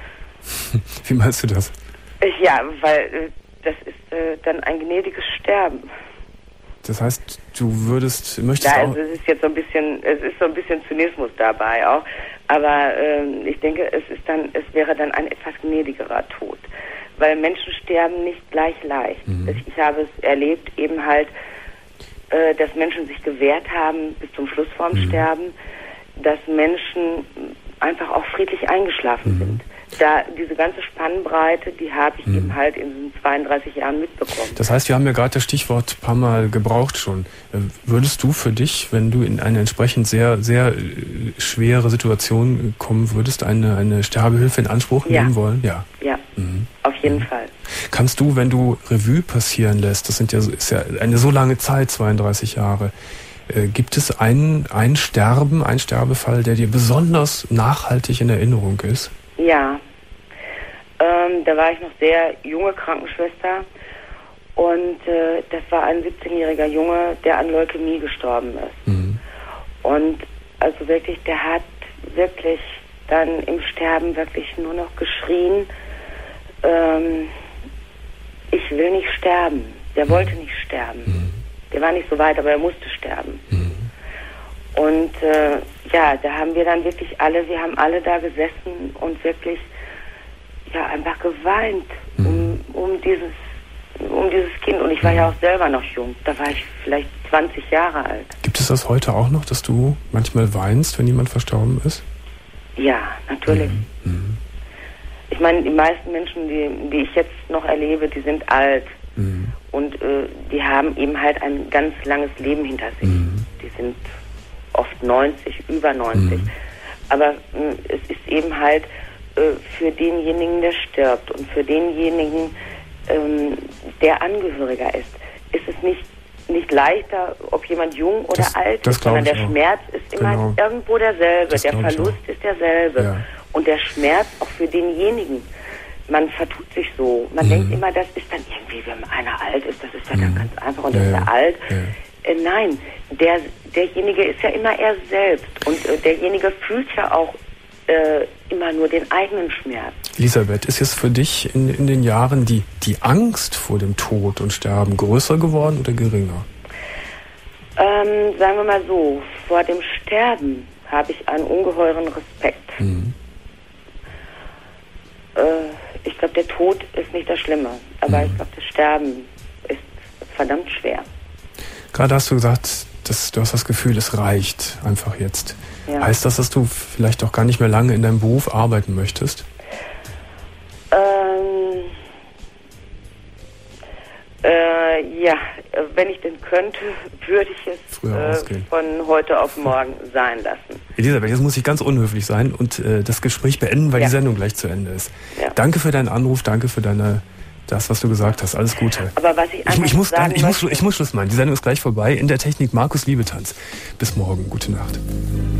Wie meinst du das? Ja, weil äh, das ist äh, dann ein gnädiges Sterben. Das heißt, du würdest, möchtest ja, auch... Also es ist jetzt so ein bisschen, es ist so ein bisschen Zynismus dabei auch, aber ähm, ich denke, es ist dann, es wäre dann ein etwas gnädigerer Tod, weil Menschen sterben nicht gleich leicht. Mhm. Ich habe es erlebt, eben halt, äh, dass Menschen sich gewehrt haben bis zum Schluss vorm mhm. Sterben, dass Menschen einfach auch friedlich eingeschlafen mhm. sind. Da diese ganze Spannbreite, die habe ich mhm. eben halt in diesen zweiunddreißig Jahren mitbekommen. Das heißt, wir haben ja gerade das Stichwort ein paar Mal gebraucht schon. Würdest du für dich, wenn du in eine entsprechend sehr, sehr schwere Situation kommen würdest, eine, eine Sterbehilfe in Anspruch ja. nehmen wollen? Ja. Ja, mhm. auf jeden mhm. Fall. Kannst du, wenn du Revue passieren lässt, das sind ja, ist ja eine so lange Zeit, zweiunddreißig Jahre, äh, gibt es einen, einen Sterben, einen Sterbefall, der dir besonders nachhaltig in Erinnerung ist? Ja, ähm, da war ich noch sehr junge Krankenschwester und äh, das war ein siebzehnjähriger Junge, der an Leukämie gestorben ist. Mhm. Und also wirklich, der hat wirklich dann im Sterben wirklich nur noch geschrien, ähm, ich will nicht sterben. Der mhm. wollte nicht sterben. Mhm. Der war nicht so weit, aber er musste sterben. Mhm. Und äh, ja, da haben wir dann wirklich alle, wir haben alle da gesessen und wirklich ja einfach geweint um, um dieses um dieses Kind. Und ich war ja auch selber noch jung. Da war ich vielleicht zwanzig Jahre alt. Gibt es das heute auch noch, dass du manchmal weinst, wenn jemand verstorben ist? Ja, natürlich. Mhm. Ich meine, die meisten Menschen, die, die ich jetzt noch erlebe, die sind alt. Mhm. Und äh, die haben eben halt ein ganz langes Leben hinter sich. Mhm. Die sind oft neunzig, über neunzig. Mhm. Aber mh, es ist eben halt äh, für denjenigen, der stirbt und für denjenigen, ähm, der Angehöriger ist, ist es nicht, nicht leichter, ob jemand jung oder das, alt das ist, sondern der auch. Schmerz ist genau. immer irgendwo derselbe. Das der Verlust ist derselbe. Ja. Und der Schmerz auch für denjenigen. Man vertut sich so. Man mhm. denkt immer, das ist dann irgendwie, wenn einer alt ist, das ist ja dann mhm. ganz einfach und ja, ist er alt. Ja. Äh, nein, der, derjenige ist ja immer er selbst und äh, derjenige fühlt ja auch äh, immer nur den eigenen Schmerz. Elisabeth, ist jetzt für dich in, in den Jahren die, die Angst vor dem Tod und Sterben größer geworden oder geringer? Ähm, sagen wir mal so, vor dem Sterben habe ich einen ungeheuren Respekt. Mhm. Äh, ich glaube, der Tod ist nicht das Schlimme, aber mhm. ich glaube, das Sterben ist verdammt schwer. Gerade hast du gesagt, dass du hast das Gefühl, es reicht einfach jetzt. Ja. Heißt das, dass du vielleicht auch gar nicht mehr lange in deinem Beruf arbeiten möchtest? Ähm, äh, ja, wenn ich denn könnte, würde ich es äh, von heute auf morgen sein lassen. Elisabeth, jetzt muss ich ganz unhöflich sein und äh, das Gespräch beenden, weil ja. die Sendung gleich zu Ende ist. Ja. Danke für deinen Anruf, danke für deine... Das, was du gesagt hast, alles Gute. Aber was ich, ich, ich, muss, sagen ich, muss, ich muss Schluss machen. Die Sendung ist gleich vorbei. In der Technik Markus Liebetanz. Bis morgen. Gute Nacht.